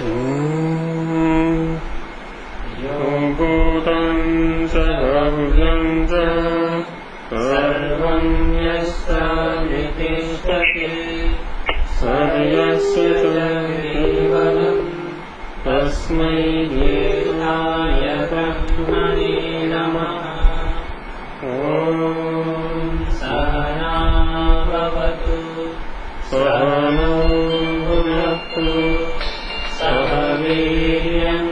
यो भूतं सर्वं च सर्वं यस्मिति तिष्ठति सर्वस्य केवलं तस्मै देवाय ब्रह्मणे नमः। ॐ सहना भवतु सहनौ भुनक्तु सह वीर्यं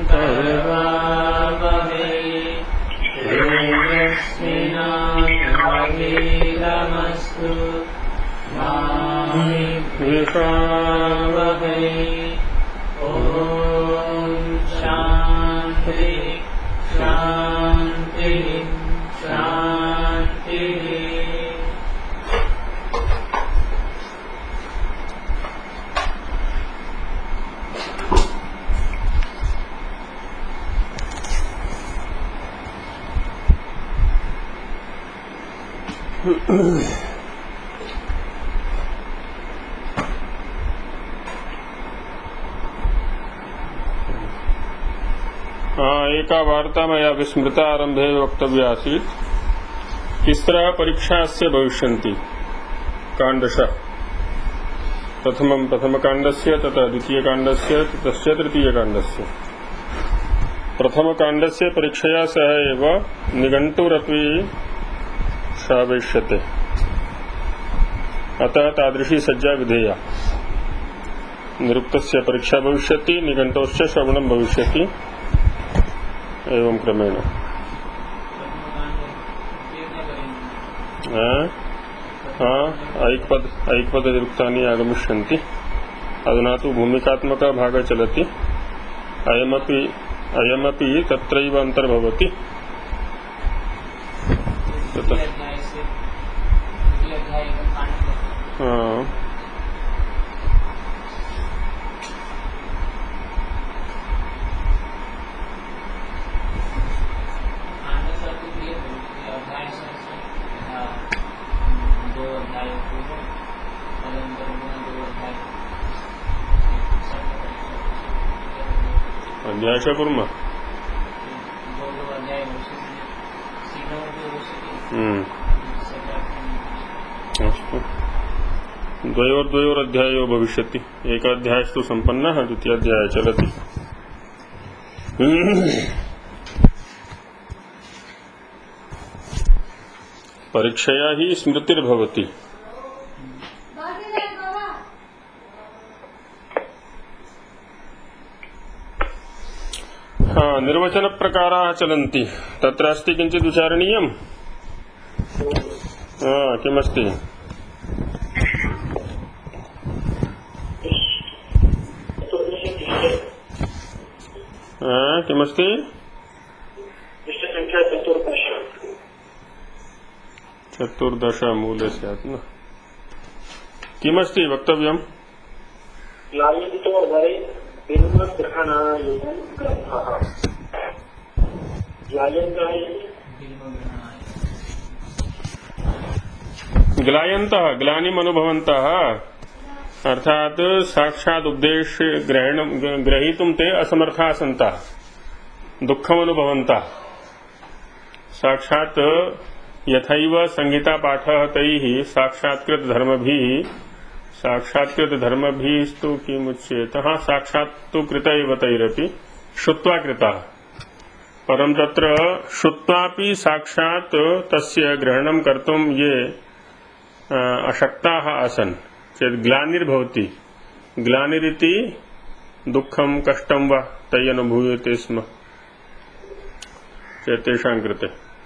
करवावहै तेजस्विनावधीतमस्तु मा विद्विषावहै। ॐ शान्ति शान्ति शान्तिः। एका वार्ता मया विस्मृता आरंभे वक्तव्या आसीत्। किस तरह परीक्षास्य भविष्यन्ति काण्डशः। प्रथम काण्डस्य ततः द्वितीयकाण्डस्य ततश्च तृतीयकाण्डस्य। प्रथमकाण्डस्य परीक्षया सह एव निघण्टुरपि श्रावयिष्यते, अतः तादृशी सज्जा विधेया। निरुक्तस्य परीक्षा भविष्यति, निघण्टोश्च श्रवणं भविष्यति, एवं क्रमेण। ऐक्पद निरुक्तानि आगमिष्यन्ति। अधुना तु भूमिकात्मकः भागः चलति। अयमपि तत्रैव अन्तर्भवति। अध्यायश कुर्मः। द्वयोरध्यायो भविष्यति। एकाध्यायस्तु सम्पन्नः, द्वितीयाध्यायः चलति। परीक्षया हि स्मृतिर्भवति। निर्वचन प्रकाराः चलन्ति। तत्र अस्ति किञ्चित् विचारणीयम्। किमस्ति? किमस्ति? चतुर्दश मूले स्यात् न। किमस्ति वक्तव्यम्? ग्लायन्तः ग्लानिमनुभवन्तः, अर्थात साक्षात् उपदेश ग्रहीतुं ते असमर्थाः सन्तः, दुःखमनुभवन्तः। साक्षात् यथैव संहिता पाठः तैः साक्षात्कृत धर्मभिस्तु किमुच्येत। साक्षात् तु कृत एव तैरपि श्रुत्वा कृतः, परं तत्र श्रुत्वापि साक्षात् तस्य ग्रहणं कर्तुं ये अशक्ताः आसन् चेत् ग्लानिर्भवति। ग्लानिरिति दुःखं कष्टं वा तै अनुभूयते स्म चेत् तेषां कृते।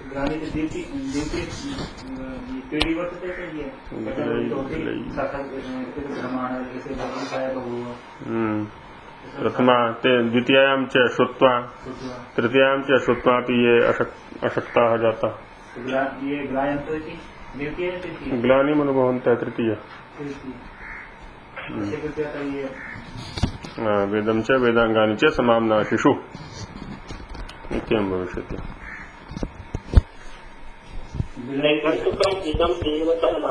प्रथमा ते द्वितीयां च श्रुत्वा, तृतीयां च श्रुत्वापि ये अशक्ताः जाताः। ग्लानिमनुभवन्तः तृतीय। वेदं च वेदांगानि च समाम्नाशिषु इत्येवं भविष्यति।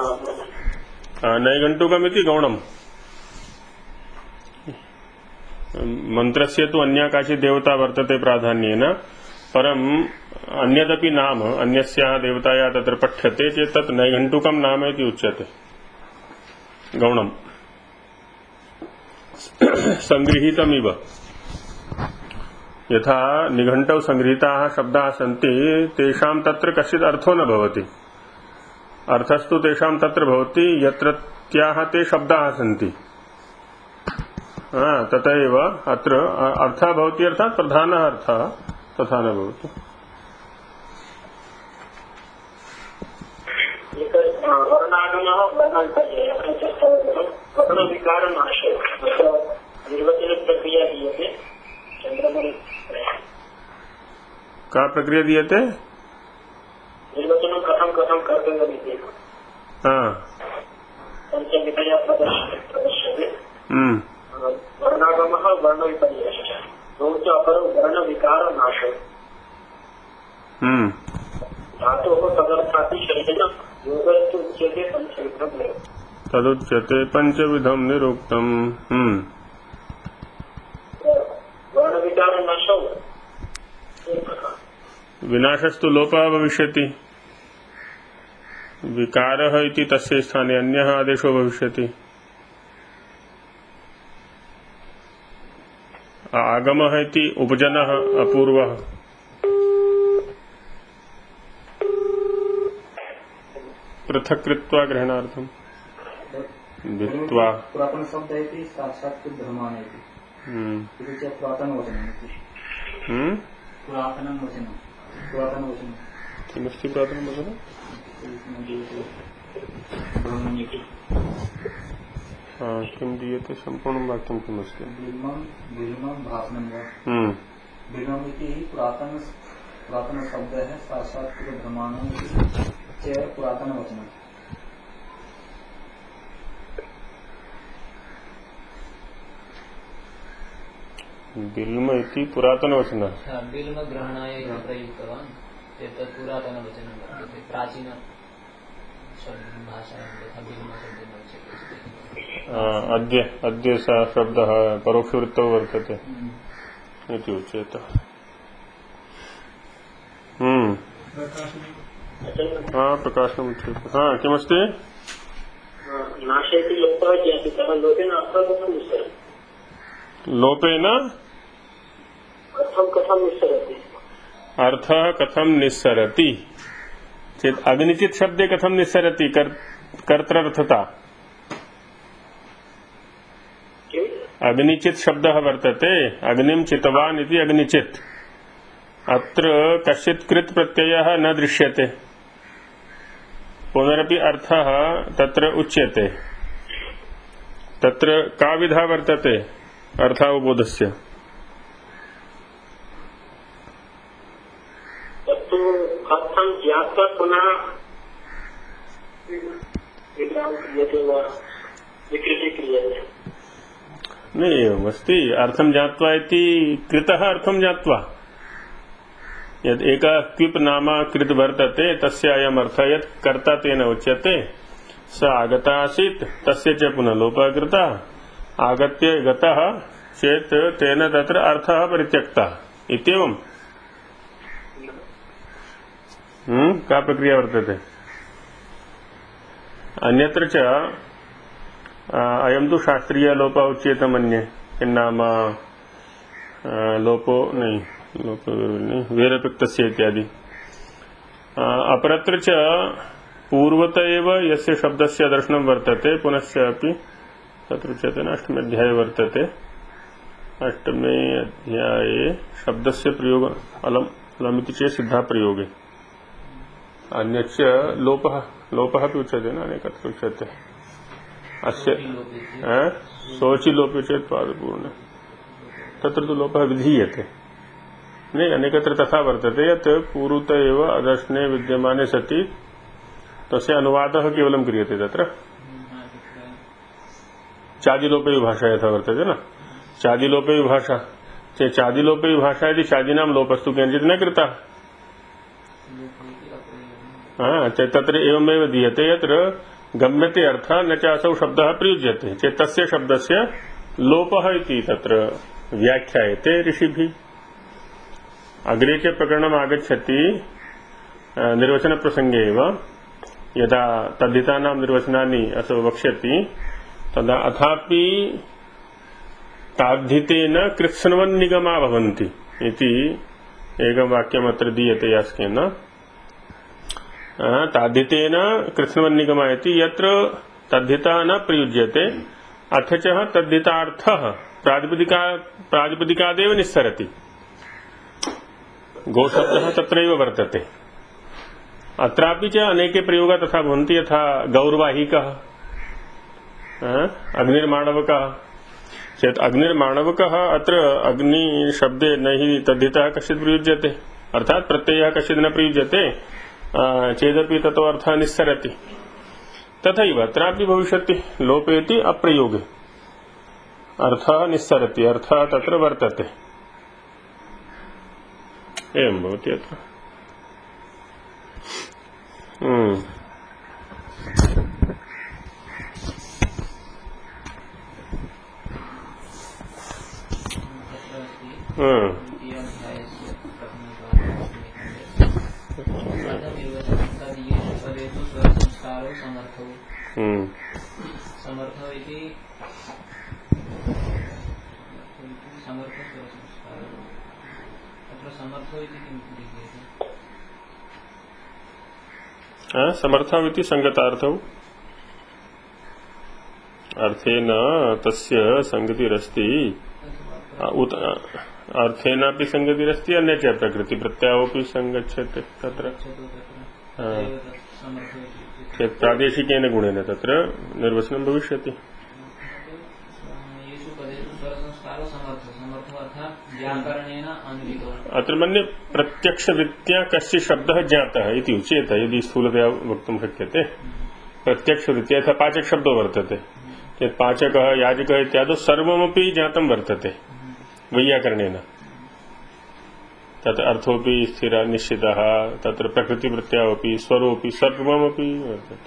नैघण्टुकमिति गौणम्। मंत्रस्य तु अन्या काचित् देवता वर्तते प्राधान्येन, परम् अन्यदपि नाम अन्यस्याः देवतायाः तत्र पठ्यते चेत् तत् नैघण्टुकं नाम इति उच्यते, गौणम् सङ्गृहीतमिव। यथा निघण्टौ सङ्गृहीताः शब्दाः सन्ति तेषां तत्र कश्चित् अर्थो न भवति, अर्थस्तु तेषां तत्र भवति यत्रत्याः ते शब्दाः सन्ति। तत एव अत्र अर्थः भवति, अर्थात् प्रधानः अर्थः तथा न भवति। का प्रक्रिया दीयते? निर्वचनं कथं कथं कर्तव्यमिति। पञ्चविधया प्रदर्श्यते। वर्णागमः वर्णविपर्ययः, द्वौ च अपरौ वर्णविकारनाशः। धातोः तदर्थातिशयेन योगस्तु उच्यते पञ्चविधं निरुक्तम्। तदुच्यते पञ्चविधं निरुक्तम्। वर्णविकारनाशौ विनाशस्तु लोपः भविष्यति, विकारः इति तस्य स्थाने अन्यः आदेशो भविष्यति। आगमः इति उपजनः अपूर्वः, पृथक् कृत्वा ग्रहणार्थम् वित्वा। पुरातन शब्द इति साक्षात् ब्रह्माण्ड इति इति च पुरातन वचनम् इति। पुरातनं वचनं, पुरातन वचनं किमस्ति पुरातनं वचनं? ब्रह्मण्यति। किं दीयते? सम्पूर्णं वाक्यं किमस्ति? बिल्मं भाषणं वा। बिल्मम् इति पुरातन शब्दः, साक्षात् ब्रह्माण्डम् इति च पुरातन वचनम्। बिल्म इति पुरातनवचनः। बिल्म ग्रहणाय प्रयुक्तवान्, एतत् पुरातनवचनं वर्तते, प्राचीन भाषायां तथा बिल्मशब्देन उच्यते। अद्य सः शब्दः परोक्षवृत्तौ वर्तते इति उच्यते। प्रकाशनम् उच्यते। किमस्ति? नाशयति लोपः ज्ञापितः, लोपेन अर्थः कथं निस्सरति? लोपेन कथं निस्सरति? अर्थः कथं निस्सरति चेत् अग्निचित् शब्दे कथं निस्सरति कर्तृर्थता? अग्निचित् शब्दः वर्तते, अग्निं चितवान् इति अग्निचित्। अत्र कश्चित् कृत् प्रत्ययः न दृश्यते, पुनरपि अर्थः तत्र उच्यते। तत्र का विधा वर्तते अर्थावबोधस्य? तत्तु अर्थं ज्ञात्वा पुनः विकृतिः क्रियते। नहीं एवमस्ति, अर्थं ज्ञात्वा इति कृतः अर्थं ज्ञात्वा। यद् एकः क्विप् नाम कृत् वर्तते तस्य अयम् अर्थः यत् कर्ता तेन उच्यते, स आगतः आसीत्, तस्य च पुनः लोपः कृतः, आगत्य गतः चेत् तेन तत्र अर्थः परित्यक्तः इत्येवम्। का प्रक्रिया वर्तते? अन्यत्र च अयं तु शास्त्रीय लोपः उच्यते मन्ये, किन्नाम लोपो नहीं वेरपिक्तस्य इत्यादि। अपरत्र च पूर्वत एव यस्य शब्दस्य दर्शनं वर्तते, पुनश्च अपि तत्र उच्यते न, अष्टमे अध्याये वर्तते। अष्टमे अध्याये शब्दस्य प्रयोग अलमिति चेत् सिद्धा प्रयोगे। अन्यच्च लोपः अपि उच्यते न, अनेकत्र उच्यते। अस्य शोचि लोपे चेत् पादपूर्ण, तत्र तु लोपः विधीयते। नहीं, अनेकत्र तथा वर्तते यत् पूर्वत एव अदर्शने विद्यमाने सति तस्य अनुवादः केवलं क्रियते। तत्र चादिलोपे विभाषा यथा वर्तते न, चादिलोपे विभाषा चेत् चादिलोपे विभाषा यदि चादीनां लोपस्तु किञ्चित् न कृतः, चेत् तत्र एवमेव दीयते यत्र गम्यते अर्थः न च असौ शब्दः प्रयुज्यते चेत् तस्य शब्दस्य लोपः इति तत्र व्याख्यायते ऋषिभिः। अग्रे च प्रकरणम् आगच्छति निर्वचन प्रसंगे एव यदा तद्धितानां निर्वचनानि असौ वक्ष्यति तदा अथापि ताद्धितेन कृत्स्नवन्निगमा भवन्ति इति एकं वाक्यम् अत्र दीयते यास्केन। ताद्धितेन कृत्स्नवन्निगमा इति यत्र तद्धिता न प्रयुज्यते अथ च तद्धितार्थः प्रातिपदिकादेव निस्सरति। गोशब्दः तत्रैव वर्तते। अत्रापि च अनेके प्रयोगाः तथा भवन्ति यथा गौर्वाहिकः अग्निर्माणवकः चेत् अग्निर्माणवकः अत्र अग्निशब्दे न हि तद्धितः कश्चित् प्रयुज्यते अर्थात् प्रत्ययः कश्चित् न प्रयुज्यते चेदपि ततो अर्थः निस्सरति। तथैव अत्रापि भविष्यति लोपेति अप्रयोगे अर्थः निस्सरति अर्थः तत्र वर्तते। एवं भवति अत्र। समर्थो इति समर्थमिति संगतार्थौ अर्थेन तस्य संगतिरस्ति अर्थेनापि संगतिरस्ति अन्य च प्रकृति प्रत्ययोऽपि संगच्छते तत्र प्रादेशिकेन गुणेन तत्र निर्वचनं भविष्यति। अत्र मन्ये प्रत्यक्षवृत्त्या कश्चित् शब्दः ज्ञातः इति उच्येत यदि स्थूलतया वक्तुं शक्यते। प्रत्यक्षवृत्त्या यथा पाचकशब्दो वर्तते चेत् पाचकः याजकः इत्यादौ सर्वमपि ज्ञातं वर्तते वैयाकरणेन। तत् अर्थोऽपि स्थिरः निश्चितः तत्र प्रकृतिवृत्त्यावपि स्वरोऽपि सर्वमपि वर्तते।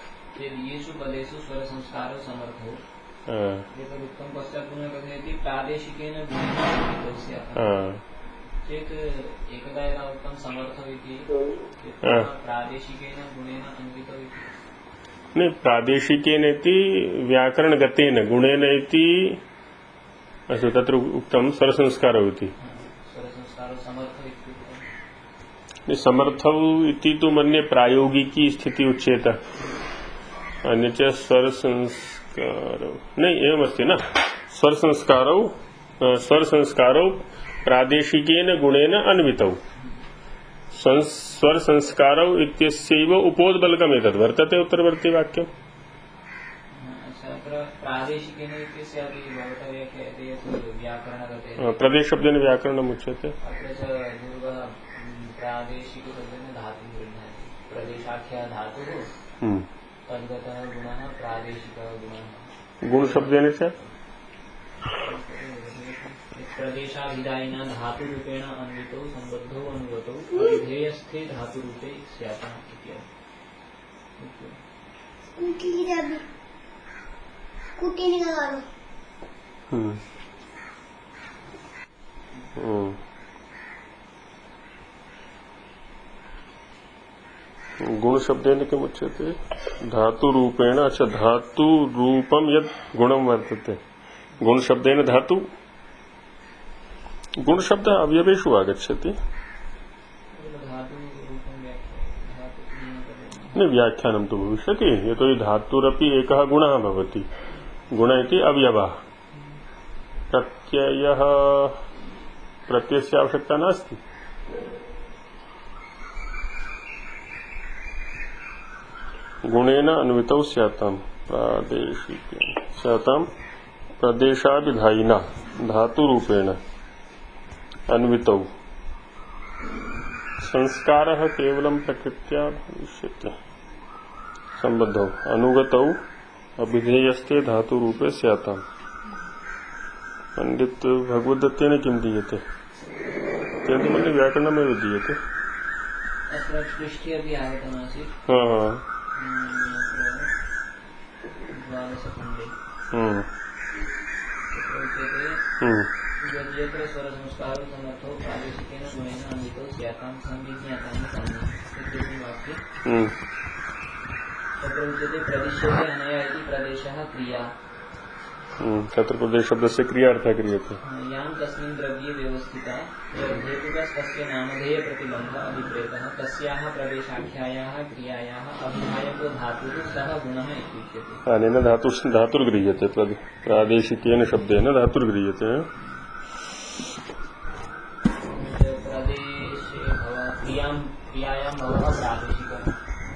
नहीं प्रादेशिकेन इति व्याकरणगतेन गुणेन इति अस्तु तत्र उक्तं स्वरसंस्कारौ इति। समर्थौ इति तु मन्ये प्रायोगिकी स्थिति उच्येत अन्य च स्वरसंस्कारौ नहीं एवमस्ति न स्वरसंस्कारौ प्रादेशिकेन गुणेन अन्वितौ स्वरसंस्कारौ इत्यस्यैव उपोद्बलकम् एतद् वर्तते उत्तरवर्ती वाक्यम्। प्रदेशशब्देन व्याकरणम् उच्यते। गुणशब्देन च प्रदेशाभिधायिना धातुरूपेण अन्वितौ सम्बद्धौ अनुगतौ अभिधेयस्थे धातुरूपे स्यात् गुणशब्देन किमुच्यते धातुरूपेण। अच्छा धातुरूपं यद् गुणं वर्तते गुणशब्देन धातु गुणशब्दः अवयवेषु आगच्छति न व्याख्यानं तु भविष्यति यतोहि धातुरपि एकः गुणः भवति गुण इति अवयवः प्रत्ययस्य आवश्यकता नास्ति। गुणेन अन्वितौ स्याताम् प्रादेशिकेन स्याताम् प्रदेशाभिधायिना धातुरूपेण अन्वितौ संस्कारः केवलं प्रकृत्या भविष्यति सम्बद्धौ अनुगतौ अभिधेयस्थे धातुरूपे स्याताम्। पंडित भगवद्दत्तेन किं दीयते तेन मन्ये व्याकरणमेव दीयते। यद्यत्र स्वरसंस्कारो समर्थो प्रादेशिकेन गुणेन अन्वितो स्यातां संविज्ञातानि तानि इति वाक्ये तत्र उच्यते प्रदिश्यते अनया इति प्रदेशः क्रिया। तत्र प्रदेश शब्द से क्रिया अर्थ क्रियते यां तस्मिन् द्रव्ये व्यवस्थिता यद्धेतुकस्तस्य नामधेय प्रतिबन्ध अभिप्रेतः तस्याः प्रदेशाख्यायाः क्रियायाः अभिधायको धातुः सः गुणः इत्युच्यते। अनेन धातुर्गृह्यते प्रादेशिकेन शब्देन धातुर्गृह्यते। प्रदेशे क्रियायां भवः प्रादेशिकः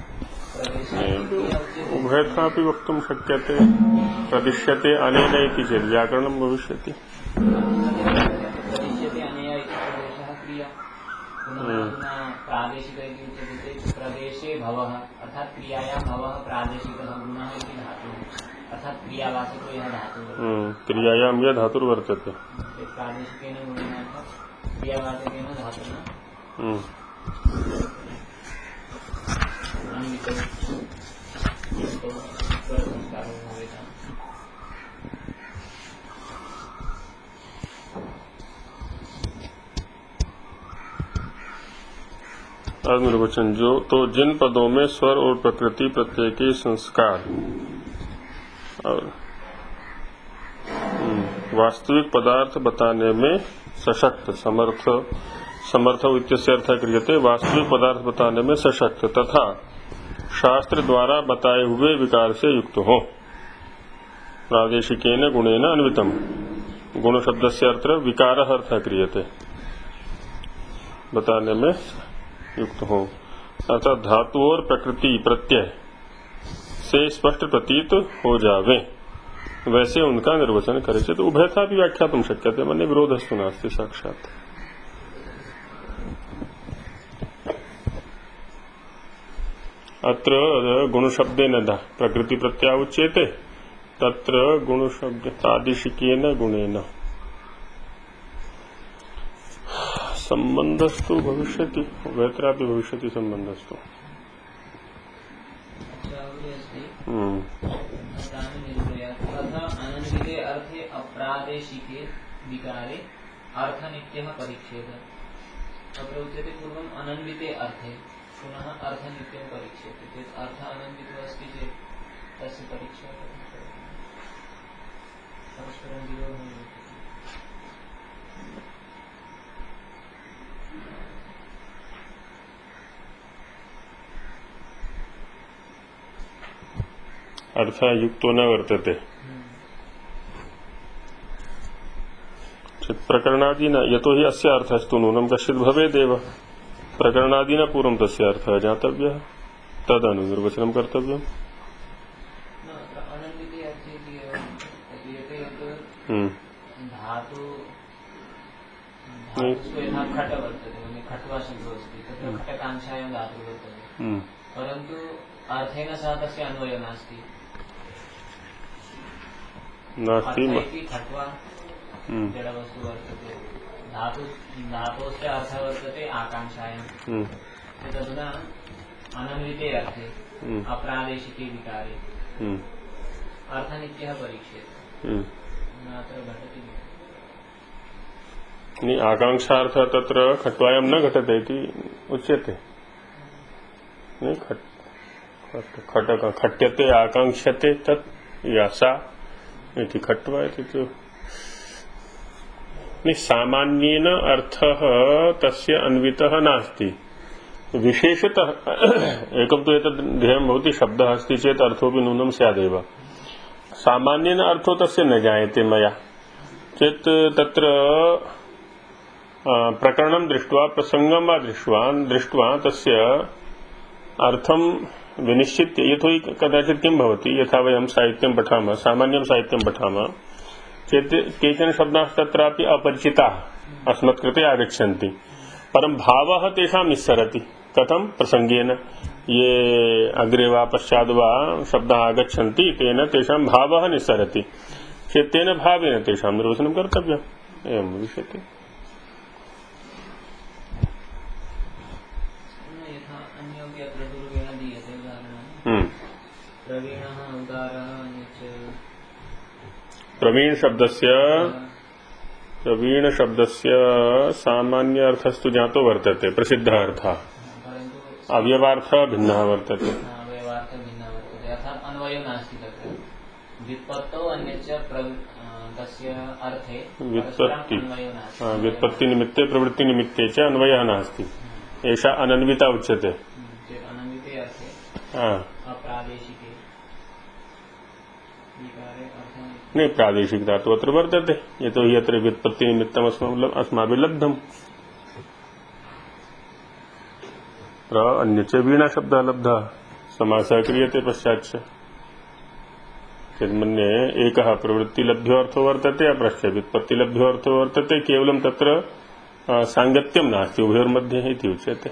उभयथापि वक्तुं शक्यते। प्रदिश्यते अनेन इति चेत् व्याकरणं भविष्यति। प्रदिश्यते अनया इति प्रदेशः क्रिया पुनः प्रादेशिक इति उच्यते चेत् प्रदेशे भवः अर्थात् क्रियायां भवः प्रादेशिकः गुणः इति धातुः अर्थात् क्रियावाचको यः धातुः क्रियायां यः धातुर्वर्तते प्रादेशिकेन गुणेन अर्थात् क्रियावाचकेन धातुना निर्वचन जो तो जिन पदों में स्वर और प्रकृति प्रत्यय के संस्कार और वास्तविक पदार्थ बताने में सशक्त समर्थ इत्यस्य अर्थ क्रियते। वास्तविक पदार्थ बताने में सशक्त तथा शास्त्र द्वारा बताए हुए विकार से युक्त हो। प्रादेशिकेन गुणेन अन्वितम गुण शब्द से अर्थ विकार अर्थ क्रियते बताने में युक्त हो अर्थात धातु और प्रकृति प्रत्यय से स्पष्ट प्रतीत हो जावे वैसे उनका निर्वचन करे चेत उभयथा भी व्याख्या तुम शक्यते मन्ये विरोधस्तु नास्ति साक्षात्। अत्र गुणशब्देन प्रकृति प्रत्यय उच्यते तत्र गुणशब्द प्रादेशिकेन गुणेन संबंधस्तु भविष्यति उभयत्रापि भविष्यति संबंधस्तु। अनन्विते अर्थे अप्रादेशिके विकारे अर्थनित्यः परिच्छेदः। तत्र उच्यते पूर्वम् अनन्विते अर्थे पुनः अर्थनित्यं परिच्छेदः चेत् अर्थ अनन्वितो अस्ति चेत् तस्य परिच्छेदः परस्परं विरोधः भवति। अर्थ युक्तो न वर्तते प्रकरणादीना यतो हि अस्य अर्थस्तु नूनं कश्चित् भवेदेव प्रकरणादीना पूर्वं तस्य अर्थः ज्ञातव्यः तदनु निर्वचनं कर्तव्यम्। परन्तु अर्थेन सह तस्य अन्वयो नास्ति खट्वा जडवस्तु वर्तते धातोस्य अर्थः वर्तते आकांक्षायां तदुना अनन्विते अर्थे अप्रादेशिके विकारे अर्थनित्यः परीक्ष्यते अत्र घटति नहीं आकांक्षार्थ तत्र खट्वायां न घटते इति उच्यते नहीं खट्यते आकांक्षते तत् यासा इति खट्वा इति तो नहीं सामान्येन अर्थः तस्य अन्वितः नास्ति विशेषतः एकं तु एतद् ध्येयं भवति शब्दः अस्ति चेत् अर्थोऽपि नूनं स्यादेव सामान्येन अर्थो तस्य न ज्ञायते मया चेत् तत्र प्रकरणं दृष्ट्वा प्रसंगं वा दृष्ट्वा तस्य अर्थं विनिश्चित्य यतो हि कदाचित् किं भवति यथा वयं साहित्यं पठामः सामान्यं साहित्यं पठामः चेत् केचन शब्दाः तत्रापि अपरिचिताः अस्मत्कृते आगच्छन्ति परं भावः तेषां निस्सरति कथं प्रसंगेन ये अग्रे वा पश्चाद् वा शब्दाः आगच्छन्ति तेन तेषां भावः निस्सरति चेत् तेन भावेन तेषां निर्वचनं कर्तव्यम् एवं भविष्यति। प्रवीण शब्दस्य प्रवीण शब्दस्य सामान्य अर्थस्तु ज्ञातो वर्तते, प्रसिद्धः अर्थः, अवयवार्थ भिन्नः वर्तते। अवयवार्थ भिन्नः वर्तते, अर्थात् अन्वयो नास्ति तत्र। व्युत्पत्तौ अन्यच्च तस्य अर्थे व्युत्पत्ति निमित्ते प्रवृत्ति निमित्ते च अन्वयः नास्ति, एषा अनन्विता उच्यते। अनन्विते अर्थे अप्रादेशिके नहीं, प्रादेशिक धातु अत्र वर्तते, यतो हि अत्र व्युत्पत्ति निमित्तम् अस्माभिः लब्धम्। अन्य च वीणा शब्दः लब्धः, समासः क्रियते पश्चाच्च। तन्मन्ये एकः प्रवृत्तिलभ्यो अर्थो वर्तते, अपरश्च व्युत्पत्तिलभ्यो अर्थो वर्तते, केवलं तत्र साङ्गत्यं नास्ति उभयोर्मध्ये इति उच्यते।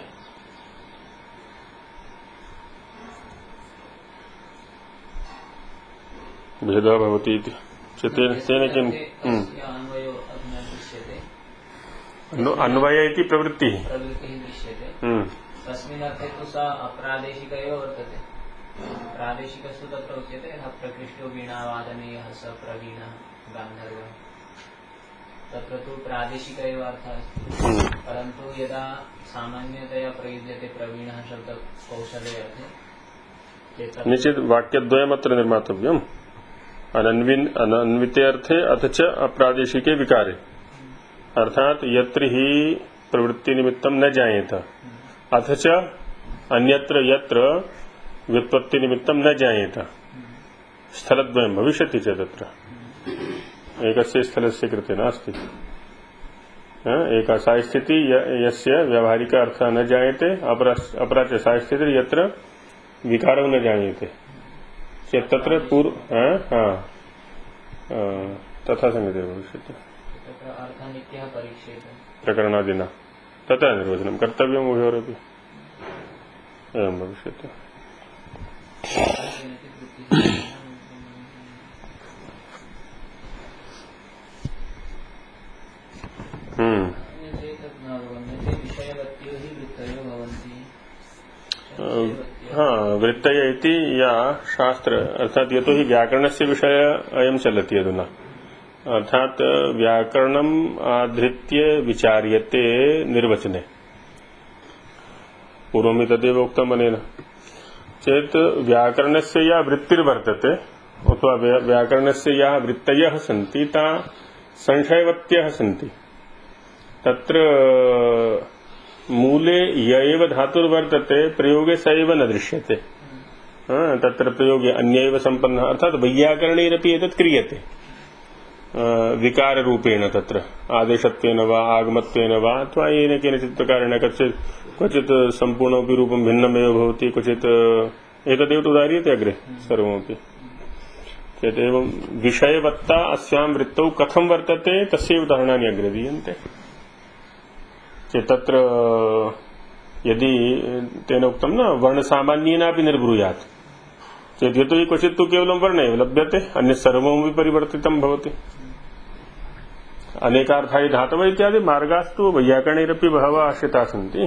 भेदः भवति इति तेन किम् अन्वय इति प्रवृत्तिः दृश्यते। तस्मिन् अर्थे तु सा अप्रादेशिक एव वर्तते। प्रादेशिकस्तु तत्र उच्यते यः प्रकृष्टो वीणावादने यः स प्रवीणः गान्धर्वः, तत्र तु प्रादेशिक एव अर्थः अस्ति। परन्तु यदा सामान्यतया प्रयुज्यते प्रवीणः शब्द कौशले अर्थे, निश्चित वाक्यद्वयमत्र निर्मातव्यम्। अनन्विते अर्थे अथ च अप्रादेशिके विकारे, अर्थात यत्र हि प्रवृत्ति निमित्तं न जायेत, अथ च अन्यत्र यत्र व्युत्पत्ति निमित्तं न जायेत। स्थलद्वयं भविष्यति च तत्र, एकस्य स्थलस्य कृते नास्ति। एका सा स्थिति यस्य व्यावहारिक अर्थः न जायते, अपरा च सा स्थितिः यत्र विकारौ न जायेते चेत् तत्र तथा संगते भविष्यति। प्रकरणादिना तथा निर्वचनं कर्तव्यम् उभयोरपि, एवं भविष्यति। वृत्तय इति या शास्त्र, अर्थात यतो हि व्याकरणस्य विषय अयं चलति अधुना, अर्थात व्याकरणम् आधृत्य विचार्यते निर्वचने। पूर्वं तदेव उक्तम् अनेन चेत् व्याकरणस्य या वृत्तिर्वर्तते अथवा व्याकरणस्य या वृत्तयः सन्ति ता संशयवत्यः सन्ति। तत्र मूले य एव धातुर्वर्तते, प्रयोगे स एव न दृश्यते। तत्र प्रयोगे अन्यैव सम्पन्नः, अर्थात वैयाकरणैरपि एतत् क्रियते विकाररूपेण, तत्र आदेशत्वेन वा आगमत्वेन वा अथवा येन केनचित् प्रकारेण क्वचित् सम्पूर्णमपि रूपं भिन्नमेव भवति, क्वचित् एतदेव उदाह्रियते अग्रे सर्वमपि। चेत् एवं विषयवत्ता अस्यां वृत्तौ कथं वर्तते तस्य उदाहरणानि अग्रे दीयन्ते। चेत् तत्र यदि तेन उक्तं न वर्णसामान्येनापि निर्ब्रूयात् चेत् यतो हि क्वचित् तु केवलं वर्ण एव लभ्यते, अन्यत् सर्वमपि परिवर्तितं भवति। अनेकार्थाय धातवः इत्यादि मार्गास्तु वैयाकरणैरपि बहवः आश्रिताः सन्ति।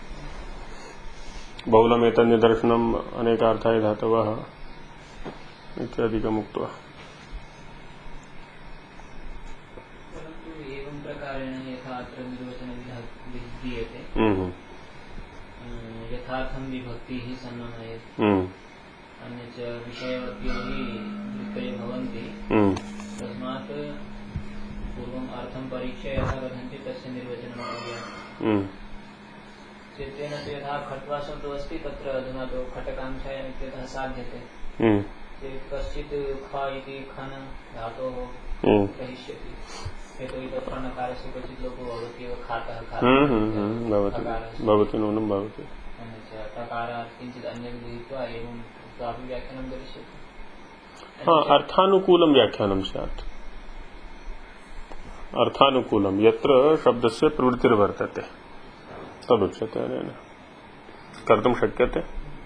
बहुलमेतन्निदर्शनम् अनेकार्थाय धातवः इत्यादिकम् उक्त्वा। एवं प्रकारेण यथा अत्र निर्वचनविधः दीयते, यथार्थं विभक्तिः सन्नमयेत्, अन्यच्च विषयवत्यो हि वृत्तयो भवन्ति, तस्मात् पूर्वम् अर्थं परीक्ष्य यथा वदन्ति तस्य निर्वचनं कुर्यात्। चेतेन तु यथा खट्वा शब्दो अस्ति, तत्र अधुना तु खटकाङ्क्षायाम् इत्यतः साध्यते चेत् कश्चित् ख इति खन धातोः करिष्यति, यतोहि तत्र नकारस्य क्वचित् लोपो भवति एव, खातः भवति नूनं भवति, तकारात् किञ्चित् अन्यं गृहीत्वा एवं तत्रापि व्याख्यानं करिष्यति। अर्थानुकूलं व्याख्यानं स्यात्, अर्थानुकूलं यत्र शब्दस्य प्रवृत्तिर्वर्तते तदुच्यते, अनेन कर्तुं शक्यते।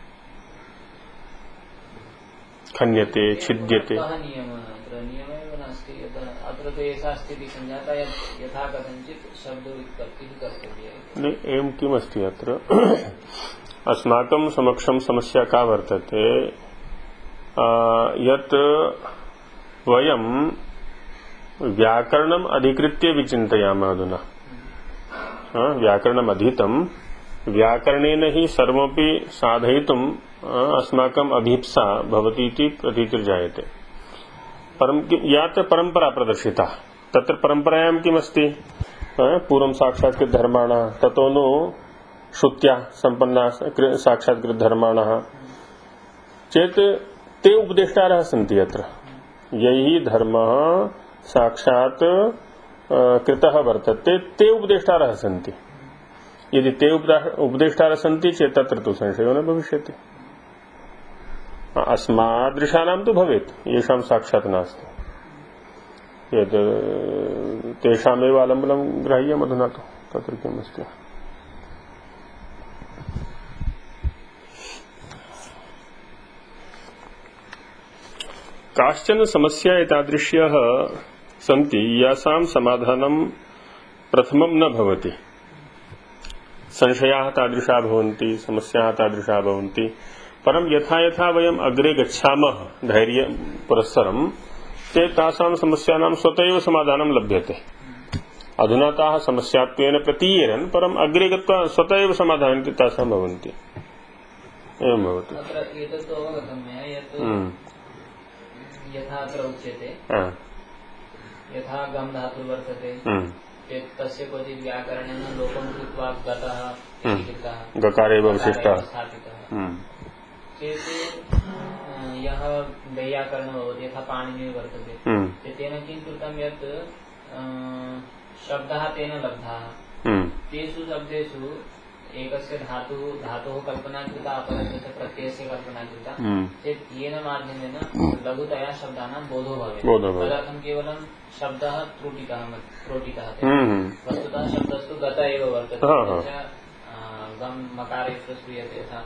खन्यते, छिद्यते, नियमेव नास्ति। अत्र तु एषा स्थितिः सञ्जाता यथा कथञ्चित् शब्दव्युत्पत्तिः कर्तव्या। एवं किमस्ति अत्र अस्माकं समक्षं समस्या का वर्तते, यत् वयं व्याकरणम अधिकृत्य विचिन्तयामः अधुना। व्याकरणम अधीतम, व्याकरणेन ही सर्वमपि साधयितुम् अस्माकम् अभीप्सा भवति इति प्रतीतिर्जायते। या च परम्परा प्रदर्शिता, तत्र परम्परायां किमस्ति? पूर्वं साक्षात्कृत धर्माणः, ततो नो श्रुत्या सम्पन्ना साक्षात्कृत धर्माणः चेत् ते उपदेष्टारः सन्ति। अत्र यही धर्मः साक्षात् कृतः वर्तते, ते उपदेष्टारः सन्ति। यदि ते उपदेष्टारः सन्ति चेत् तत्र तु संशयो न भविष्यति। अस्मादृशानां तु भवेत्, येषां साक्षात् नास्ति। यत् तेषामेव आलम्बनं ग्राह्यम् अधुना तु तत्र किमस्ति। काश्चन समस्या एतादृश्यः सन्ति यासां समाधानं प्रथमं न भवति। संशयाः तादृशा भवन्ति, समस्याः तादृशा भवन्ति, परं यथा यथा वयम् अग्रे गच्छामः धैर्य पुरस्सरं चेत् तासां समस्यानां स्वतः एव समाधानं लभ्यते। अधुना ताः समस्यात्वेन प्रतीयेरन्, परम् अग्रे गत्वा स्वतः एव समाधानानि तासां भवन्ति। एवं भवति। यथा अत्र उच्यते यथा गम धातु वर्तते चेत् तस्य क्वचित् व्याकरणेन लोपं कृत्वा गतः इति गकारे एव विशिष्टः स्थापितः चेत् यः वैयाकरणः भवति यथा पाणिनिः वर्तते तेन किं कृतं यत् शब्दः तेन लब्धाः। तेषु शब्देषु एकस्य धातोः कल्पना कृता, अपरस्य प्रत्ययस्य कल्पना कृता चेत् येन माध्यमेन लघुतया शब्दानां बोधो भवेत्। तदर्थं केवलं शब्दः त्रुटितः वस्तुतः शब्दस्तु गत एव वर्तते। गम मकारेषु श्रूयते यथा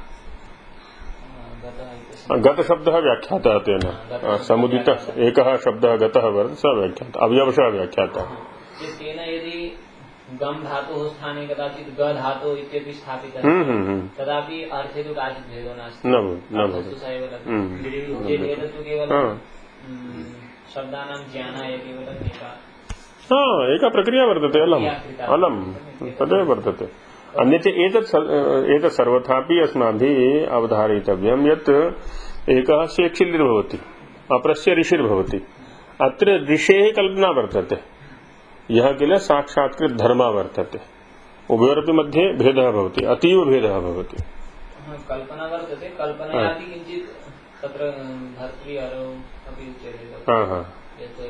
गतशब्दः व्याख्यातः तेन समुदितः एकः शब्दः गतः वर्तते, स व्याख्यातः, अव्यवशः व्याख्यातः। तेन यदि गम धातोः स्थाने कदाचित् ग धातुः इत्यपि स्थापितः तदापि अर्थे तु काचित् भेदो नास्ति। एतत्तु केवलं शब्दानां ज्ञानाय केवलं एका प्रक्रिया वर्तते। अलम् तदेव वर्तते। अन्यच्च एतत् सर्वथापि अस्माभिः अवधारयितव्यं यत् एकः शेक्षिलिर्भवति, अपरस्य ऋषिर्भवति। अत्र ऋषेः कल्पना वर्तते, यह किल साक्षात्कृत धर्म वर्तते। उभयोरपि मध्ये भेदः भवति, अतीव भेदः भवति। कल्पना वर्तते, कल्पनायापि किञ्चित् तत्र भर्तृ अरौ अपि उच्यते। यत्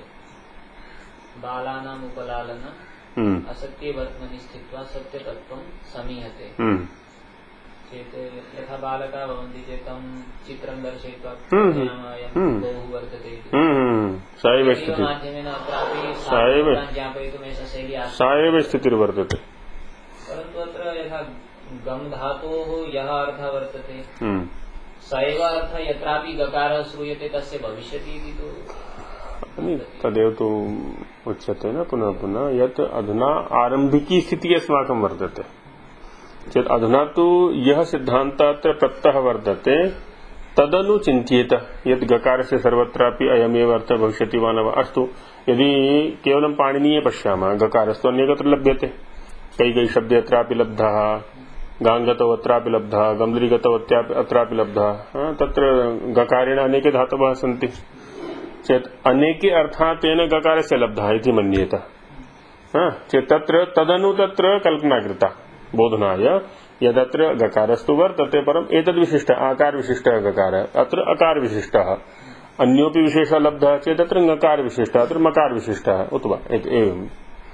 बालानाम् उपलालन असत्ये वर्त्मनि स्थित्वा सत्यतत्त्वं समीहते चेत् यथा बालकाः भवन्ति चेत् तं चित्रं दर्शयित्वा बहु वर्तते माध्यमेन अत्रापि ज्ञापयितुम् एषा शैली सा एव स्थितिर्वर्तते। परन्तु अत्र यथा गम धातोः यः अर्थः वर्तते स एव अर्थः यत्रापि गकारः श्रूयते तस्य भविष्यति इति तु तदेव तु उच्यते न पुनः पुनः यत् अधुना आरम्भिकी स्थितिः अस्माकं वर्तते चेत् अधुना तु यः सिद्धान्तः अत्र प्रत्ययः वर्तते तदनु चिन्त्येत यत् गकारस्य सर्वत्रापि अयमेव अर्थः भविष्यति वा न वा। अस्तु, यदि केवलं पाणिनीये पश्यामः गकारस्तु अन्यत्र लभ्यते, कई शब्दे अत्रापि लब्धः, गाङ्गतौ अत्रापि लब्धः, गम्भीरगतौ अत्रापि लब्धः। तत्र गकारेण अनेके धातवः सन्ति चेत् अनेके अर्थाः तेन गकारस्य लब्धः इति मन्येत चेत् तत्र तदनु तत्र कल्पना कृता बोधनाय यदत्र गकारस्तु वर्तते परम् एतद्विशिष्ट आकार विशिष्टः गकारः, अत्र अकार विशिष्टः, अन्योपि विशेषः लब्धः चेत् अत्र ङकार विशिष्टः, अत्र मकार विशिष्टः उत एवं।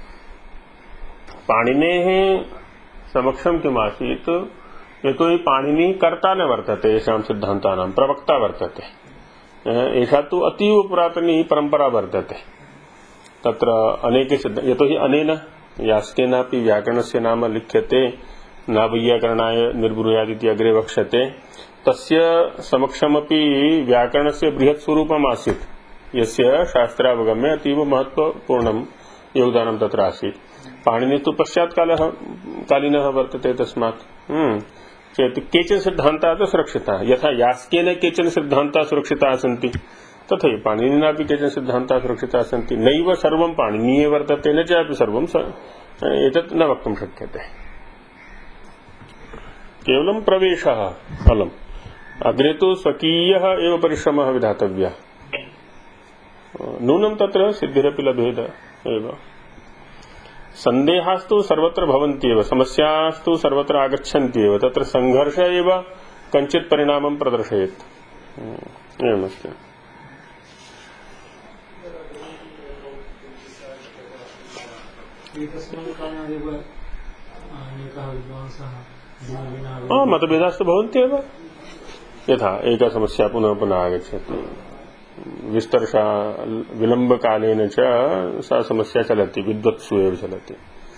पाणिनेः समक्षं किमासीत्, यतोहि पाणिनिः कर्ता न वर्तते, येषां सिद्धान्तानां प्रवक्ता वर्तते। एषा तु अतीव पुरातनी परम्परा वर्तते। तत्र अनेके यतोहि अनेन यास्केनापि व्याकरणस्य नाम लिख्यते, न वैयाकरणाय निर्ब्रूयादिति अग्रे वक्ष्यते। तस्य समक्षमपि व्याकरणस्य बृहत् स्वरूपम् आसीत्, यस्य शास्त्रावगम्य अतीव महत्वपूर्णं योगदानं तत्र आसीत्। पाणिनिः तु पश्चात्कालीनः वर्तते। तस्मात् चेत् केचन सिद्धान्ताः तु सुरक्षिताः, यथा यास्केन केचन सिद्धान्ताः सुरक्षिताः सन्ति तथैव पाणिनिनापि केचन सिद्धान्ताः सुरक्षिताः सन्ति। नैव सर्वं पाणिनीये वर्तते न चापि सर्वं एतत् न वक्तुं शक्यते। केवलं प्रवेशः अलम्। अग्रे तु स्वकीयः एव परिश्रमः विधातव्यः। नूनं तत्र सिद्धिरपि लभेत एव। सन्देहास्तु सर्वत्र भवन्त्येव, समस्यास्तु सर्वत्र आगच्छन्त्येव, तत्र संघर्ष एव कञ्चित् परिणामं प्रदर्शयेत्। एवमस्ति। मतभेदास्तु भवन्त्येव। यथा एका समस्या पुनः पुनः आगच्छति, विस्तरशा विलम्बकालेन च सा समस्या चलति, विद्वत्सु एव चलति।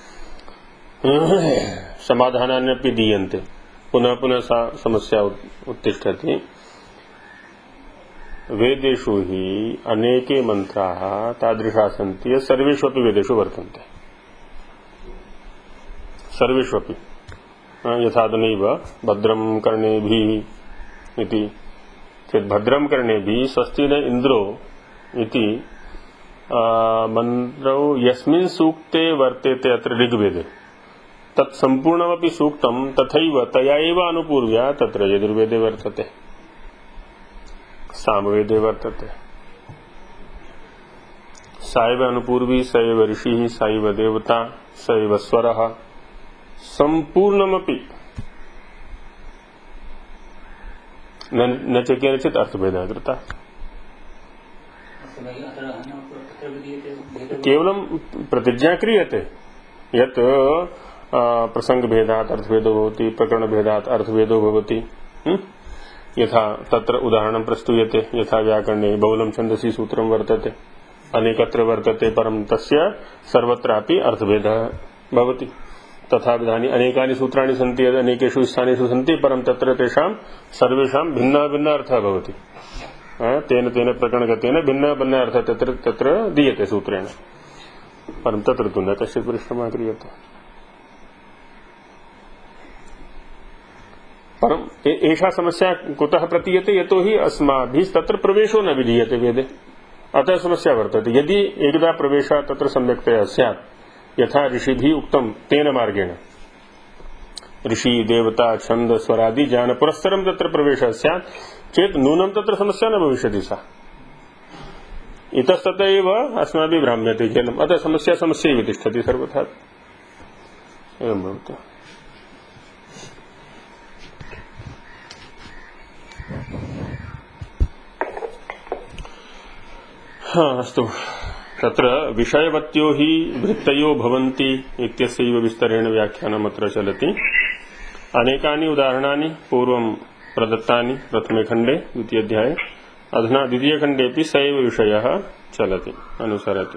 समाधानान्यपि दीयन्ते, पुनः पुनः सा समस्या उत्तिष्ठति। वेदेषु हि अनेके मंत्राः तादृशाः सन्ति यत् सर्वेषु अपि वेदेषु वर्तन्ते। सर्वेषु अपि यथादनैव भद्रं कर्णेभिः इति चेत् भद्रं कर्णेभिः स्वस्ति न इन्द्रो इति मन्त्रौ यस्मिन् सूक्ते वर्तेते अत्र ऋग्वेदे, तत् सम्पूर्णमपि सूक्तं तथैव तया एव अनुपूर्व्या तत्र यजुर्वेदे वर्तते, सामवेदे वर्तते। सा एव अनुपूर्वी, स एव ऋषिः, स एव देवता, स एव स्वरः, सम्पूर्णमपि न च केनचित् अर्थभेदः कृतः। केवलं प्रतिज्ञा क्रियते यत् प्रसंगभेदात् अर्थभेदो भवति, प्रकरणभेदात् अर्थभेदो भवति। यथा तत्र उदाहरणं प्रस्तूयते, यथा व्याकरणे बहुलं छन्दसि सूत्रं वर्तते, अनेकत्र वर्तते, परं तस्य सर्वत्रापि अर्थभेदः भवति। तथा विधानि अनेकानि सूत्राणि सन्ति, अनेकेषु स्थानेषु सन्ति, परं तत्र तेषां सर्वेषां भिन्नः भिन्नः अर्थः भवति। तेन तेन प्रकरणगतेन भिन्नः भिन्नः अर्थः तत्र दीयते सूत्रेण, परं तत्र तु न कश्चित् परिश्रमः क्रियते। परम् एषा समस्या कुतः प्रतीयते? यतोहि अस्माभिः तत्र प्रवेशो न विधीयते वेदे, अतः समस्या वर्तते। यदि एकदा प्रवेशः तत्र सम्यक्तया स्यात्, यथा ऋषिभिः उक्तं तेन मार्गेण, ऋषि देवता छन्द स्वरादि ज्ञान पुरस्सरं तत्र प्रवेशः स्यात् चेत् नूनं तत्र समस्या न भविष्यति। सा इतस्ततः एव अस्माभिः भ्राम्यते केवलम्, अतः समस्या समस्यैव तिष्ठति सर्वथा। एवं भवति। अस्तु, तत्र विषयवत्यो हि वृत्तयो भवन्ति इत्यस्यैव विस्तरेण व्याख्यानम् अत्र चलति। अनेकानि उदाहरणानि पूर्वं प्रदत्तानि प्रथमे खण्डे द्वितीय अध्याये, अधुना द्वितीय खण्डेऽपि स एव विषयः चलति, अनुसरति।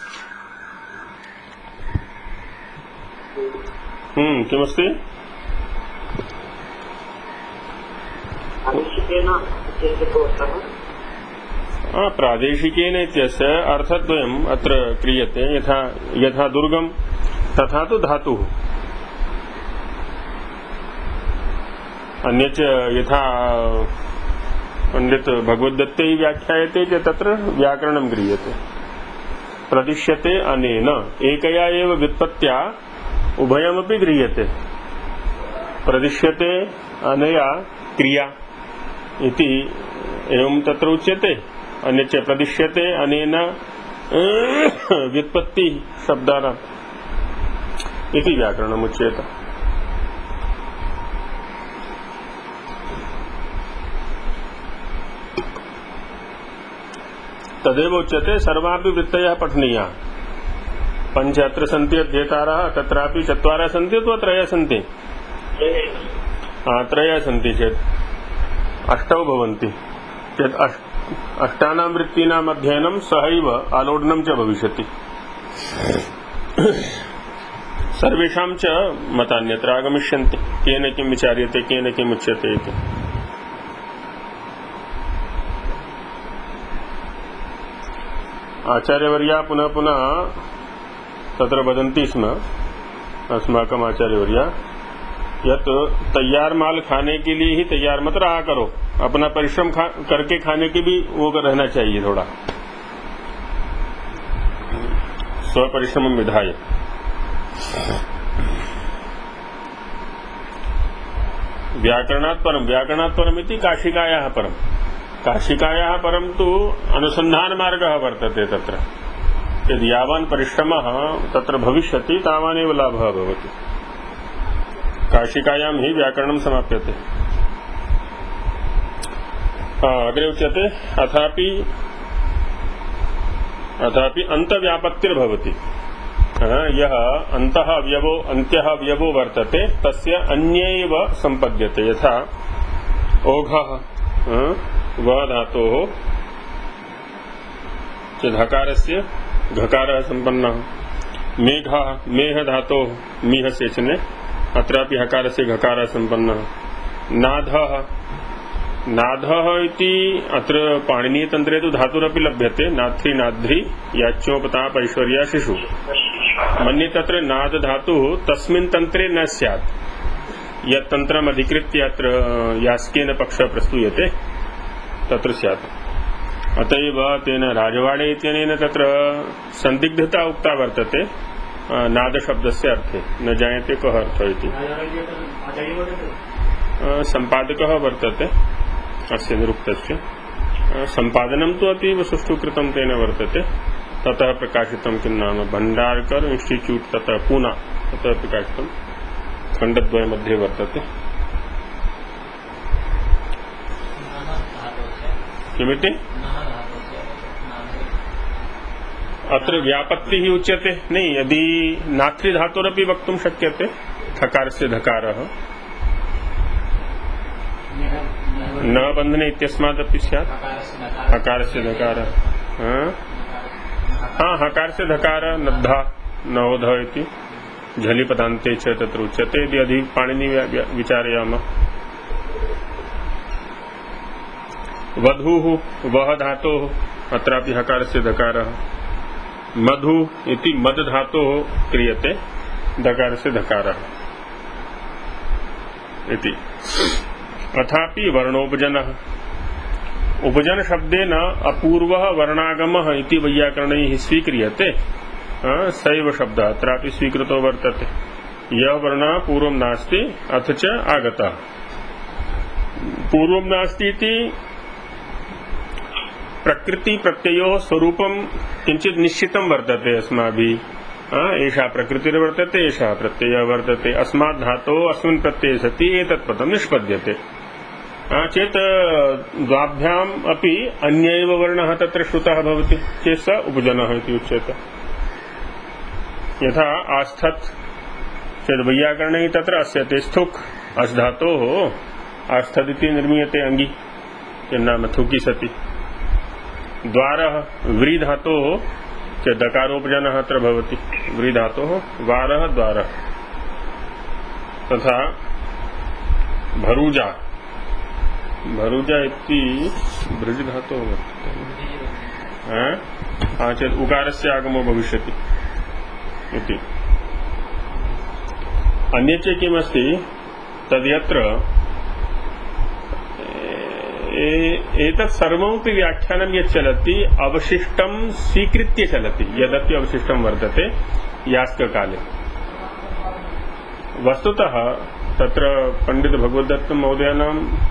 किमस्ति? प्रादेशिकेन इत्यस्य अर्थद्वयम् अत्र क्रियते। यथा दुर्गम तथा तु धातुः। अन्यच्च यथा पंडित भगवद्दत्ते व्याख्यायते च तत्र व्याकरणं क्रियते। प्रदिश्यते अनेन, एकया एव व्युत्पत्त्या उभयमपि क्रियते। प्रदिश्यते अनया क्रिया इति एवं तत्र उच्यते। अन्यच्च प्रदिश्यते अनेन व्युत्पत्ति शब्दानाम् इति व्याकरणम् उच्यते। तदेव उच्यते सर्वापि वृत्तयः पठनीयाः। पञ्च अत्र सन्ति अध्येतारः, तत्रापि चत्वारः सन्ति अथवा त्रयः सन्ति? त्रयः सन्ति चेत् अष्टौ भवन्ति चेत् अष्टानां वृत्तीनाम् अध्ययनं सहैव आलोडनं च भविष्यति। सर्वेषां च मतान्यत्र आगमिष्यन्ति, केन किं विचार्यते, केन किम् उच्यते इति। आचार्यवर्या पुनः पुनः तत्र वदन्ति स्म, अस्माकम् आचार्यवर्या या तो तैयार माल खाने के लिए ही तैयार मत रहा करो, अपना परिश्रम करके खाने की भी वो रहना चाहिए थोड़ा, स्व परिश्रम विधाय। व्याकरणात् परम इति काशिकायाः परम, काशिकायाः परम तु अनुसंधान मार्गः वर्तते। तत्र यदि यावान् परिश्रमः तत्र भविष्यति तावानेव लाभः भवति। काशिकायां ही व्याकरणं समाप्यते। अग्रे उच्यते अथापि अंतव्यापत्तिर्भवति। यः अंतः अवयवो अंत्यः अवयवो वर्तते तस्य अन्यैव संपद्यते। यथा ओघः वः धातोः च धकारस्य घकारः सम्पन्नः, मेघः मेह धातोः मीह सेचने अत्रापि हकारस्य घकारः सम्पन्नः, नाधः इति अत्र पाणिनीयतन्त्रे तु धातुरपि लभ्यते, नाथ्री नाध्री याच्योपताप ऐश्वर्याशिषु। मन्ये तत्र नाद धातुः तस्मिन् तन्त्रे न स्यात्, यत् तन्त्रम् अधिकृत्य अत्र यास्केन पक्षः प्रस्तूयते तत्र स्यात्। अतएव तेन राजवाड़े इत्यनेन तत्र संदिग्धता उक्ता वर्तते नाद शब्दस्य अर्थे, न जायते कः अर्थः इति। सम्पादकः वर्तते अस्य निरुक्तस्य, सम्पादनं तु अतीव सुष्ठु कृतं तेन वर्तते। ततः प्रकाशितं किं नाम भण्डारकर इंस्टिट्यूट ततः पूना, ततः प्रकाशितं खण्डद्वय मध्ये वर्तते। किमिति अत्र व्यापत्ति ही उच्यते। नहीं, यदि नाथ्री धातुरपि वक्तुं शक्यते, थकारस्य धकारः न बन्धने इत्यस्मादपि स्यात्, हकारस्य धकारः। हकारस्य धकारः नद्धा नवोध इति झलि पदान्ते च तत्र उच्यते। यदि अधिक पाणिनि विचारयामः। वधूः वह धातोः अत्रापि हकारस्य धकारः, मधु इति मद धातोः क्रियते धकारस्य धकारः इति। अथापि वर्णोपजनः, उपजन शब्देन अपूर्वः वर्णागमः इति वैयाकरणैः स्वीक्रियते। सैव शब्दः अत्रापि स्वीकृतो वर्तते। यः वर्णः पूर्वं नास्ति अथ च आगतः। पूर्वं नास्ति इति प्रकृति प्रत्ययोः स्वरूपं किञ्चित् निश्चितं वर्तते अस्माभिः। एषा प्रकृतिर्वर्तते, एषः प्रत्ययः वर्तते, अस्मात् धातोः अस्मिन् प्रत्यये सति एतत् पदं निष्पद्यते चेत् द्वाभ्याम् अपि अन्य एव वर्णः तत्र श्रुतः भवति चेत् स उपजनः इति उच्यते। यथा आस्थत् चेत् वैयाकरणैः तत्र अस्यते स्थुक् अस् धातोः आस्थत् इति निर्मीयते अङ्गी नाम थुकि सति। द्वारः व्री धातोः चेत् दकारोपजनः अत्र भवति, व्री धातोः वारः द्वारः। तथा भरूजा, भरूजा इति भृज धातोः वर्तते, चेत् उकारस्य आगमो भविष्यति इति। अन्यच्च किमस्ति तद्यत्र एतत् सर्वमपि व्याख्यानं यत् चलति अवशिष्टं स्वीकृत्य चलति, यदपि अवशिष्टं वर्तते यास्ककाले। वस्तुतः तत्र पंडित भगवद्दत्त महोदयानां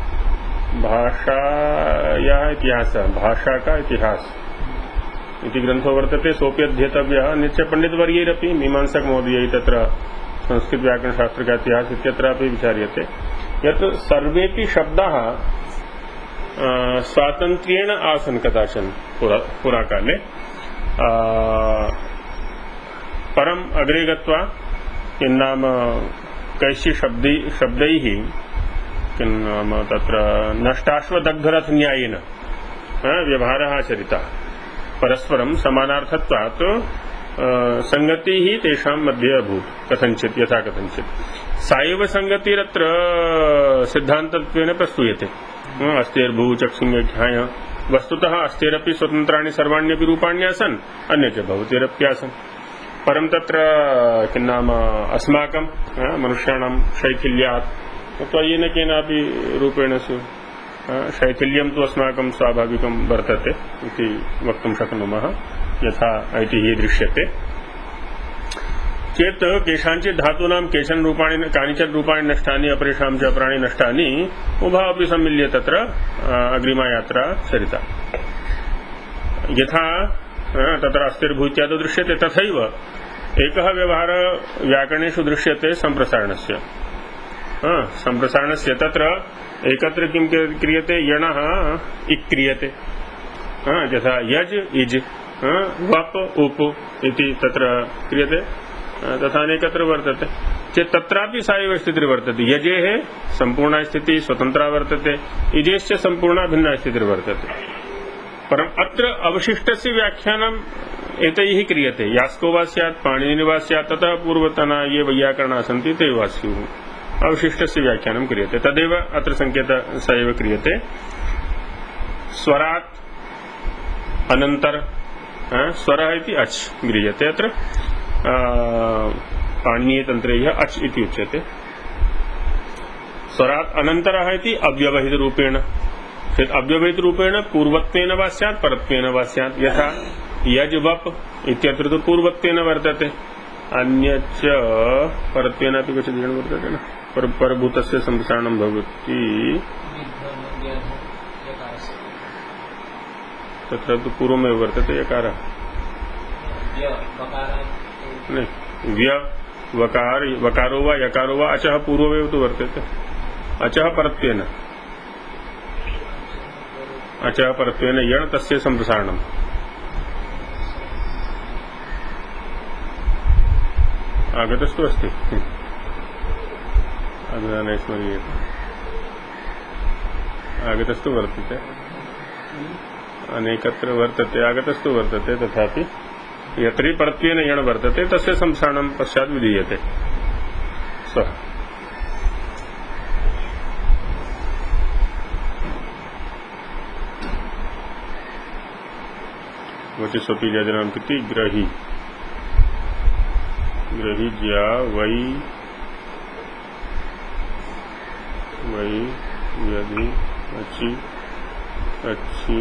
भाषायाः इतिहासः, भाषा का इतिहास इति ग्रन्थो वर्तते, सोऽपि अध्येतव्यः। अन्यच्च पंडितवर्यैरपि मीमांसक महोदयैः तत्र संस्कृत व्याकरणशास्त्र का इतिहास इत्यत्रापि विचार्यते यत् सर्वेपि शब्दाः स्वातन्त्र्येण आसन् कदाचन पुराकाले। परम अग्रे गत्वा किन्नाम कैश्चि शब्दैः किन्नाम तत्र नष्टाश्वदग्धरथ न्यायेन व्यवहारः आचरितः। परस्परं समानार्थत्वात् संगतिः तेषां मध्ये अभूत् कथञ्चित् यथा कथञ्चित्। सा एव संगतिरत्र सिद्धान्तत्वेन प्रस्तूयते। अस्तेर्भू चक्षुव्याख्याय वस्तुतः अस्तेरपि स्वतन्त्राणि सर्वाण्यपि रूपाण्यासन्, अन्यच्च भवतेरप्यासन्। परम तत्र किं नाम अस्माकं मनुष्याणां शैथिल्यात् येन केनापि रूपेण शैथिल्यं तु अस्माकं स्वाभाविकं वर्तते इति वक्तुं शक्नुमः, यथा ऐतिह्ये दृश्यते चेत् केषाञ्चित् धातूनां केचन रूपाणि कानिचन रूपाणि नष्टानि अपरेषां च अपराणि नष्टानि उभावपि सम्मिल्य तत्र अग्रिमा यात्रा सरिता। यथा तत्र अस्थिर्भूत्यादौ दृश्यते तथैव एकः व्यवहार व्याकरणेषु दृश्यते सम्प्रसारणस्य। सम्प्रसारणस्य तत्र एकत्र किं क्रियते, यणः इक् क्रियते, यथा यज् इज् वप् उप् इति तत्र क्रियते, तथा अनेकत्र वर्तते चेत् तत्रापि सा एव स्थितिर् वर्तते। यजेः सम्पूर्णा स्थितिः स्वतन्त्रा वर्तते, इजेश्च सम्पूर्णा भिन्ना स्थितिर् वर्तते। परम् अत्र अवशिष्टस्य व्याख्यानम् एतैः क्रियते, यास्को वा स्यात् पाणिनिः वा स्यात्, ततः पूर्वतना ये वैयाकरणाः सन्ति ते वा स्युः, अवशिष्टस्य व्याख्यानं क्रियते। तदेव अत्र संकेतः स एव क्रियते। स्वरात् अनन्तर स्वरः इति अच् गृह्यते, अत्र पाणिनीयतन्त्रे अच् इति उच्यते। स्वरात् अनन्तरः इति अव्यवहितरूपेण, चेत् अव्यवहितरूपेण पूर्वत्वेन वा स्यात् परत्वेन वा स्यात्, यथा यज् वप् इत्यत्र तु पूर्वत्वेन वर्तते, अन्यच्च परत्वेन अपि क्वचित् वर्तते न, परभूतस्य सम्प्रसारणं भवति, तत्र तु पूर्वमेव वर्तते यकारः, व्य वकारो वा यकारो वा अचः पूर्वमेव तु वर्तते, अचः परत्वेन, अचः परत्वेन यण तस्य सम्प्रसारणम्। आगतस्तु अस्ति, अधुना न स्मर्येत, आगतस्तु वर्तते, अनेकत्र वर्तते, आगतस्तु वर्तते, तथापि यत्र परत्वेन यण वर्तते तस्य सम्प्रसारणं पश्चात् विधीयते। स्वः वचस्वपि जनानां कृते ग्रही ग्रही ज्या वै यदि अच्छी अच्छी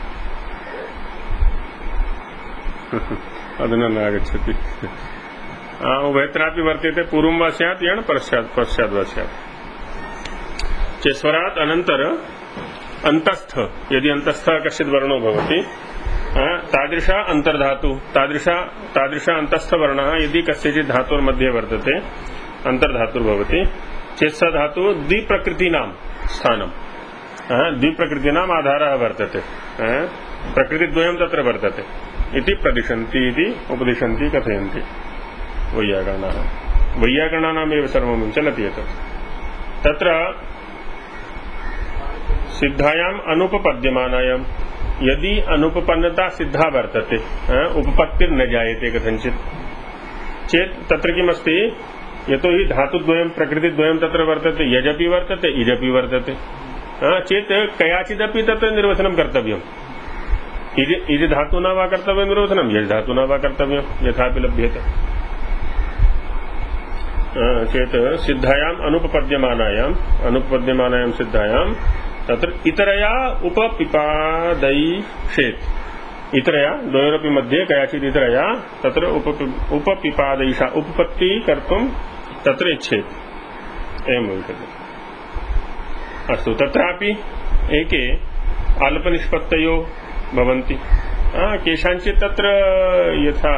अधुना न आगच्छति। उभयत्रापि वर्तते, पूर्वं वा स्यात् यण पश्चात् वा स्यात्। चेस्वरात् अनन्तर अन्तस्थ, यदि अन्तस्थः कश्चित् वर्णो भवति, तादृश अंतर्धातु तादृश अंतस्थवर्णः यदि कस्यचित् धातोर्मध्ये वर्तते, अंतर्धातुर्भवति चेत् स धातु द्विप्रकृतीनां स्थानं, द्विप्रकृतीनाम् आधारः वर्तते, प्रकृतिद्वयं तत्र वर्तते इति प्रदिशन्ति इति उपदिशन्ति कथयन्ति वैयाकरणाः। वैयाकरणानामेव सर्वं चलति एतत्। तत्र सिद्धायाम् अनुपपद्यमानायां यदि अनुपपन्नता सिद्धा वर्तते, उपपत्तिर्न जायते कथञ्चित् चेत् तत्र किमस्ति, यतो हि धातुद्वयं प्रकृतिद्वयं तत्र वर्तते, यजपि वर्तते इजपि वर्तते, चेत् कयाचिदपि तत्र निर्वचनं कर्तव्यम्। इज धातुना वा कर्तव्यं निर्वचनं, यज धातुना वा कर्तव्यं, यथापि लभ्यते। चेत् सिद्धायाम् अनुपपद्यमानायां सिद्धायां तत्र इतरया उपपिपादयिषेत्, इतरया द्वयोरपि मध्ये कयाचित् इतरया तत्र उपपिपादयिषा उपपत्ति कर्तुं तत्र इच्छेत्, एवं भविष्यति। अस्तु, तत्रापि एके अल्पनिष्पत्तयो भवन्ति, केषाञ्चित् तत्र यथा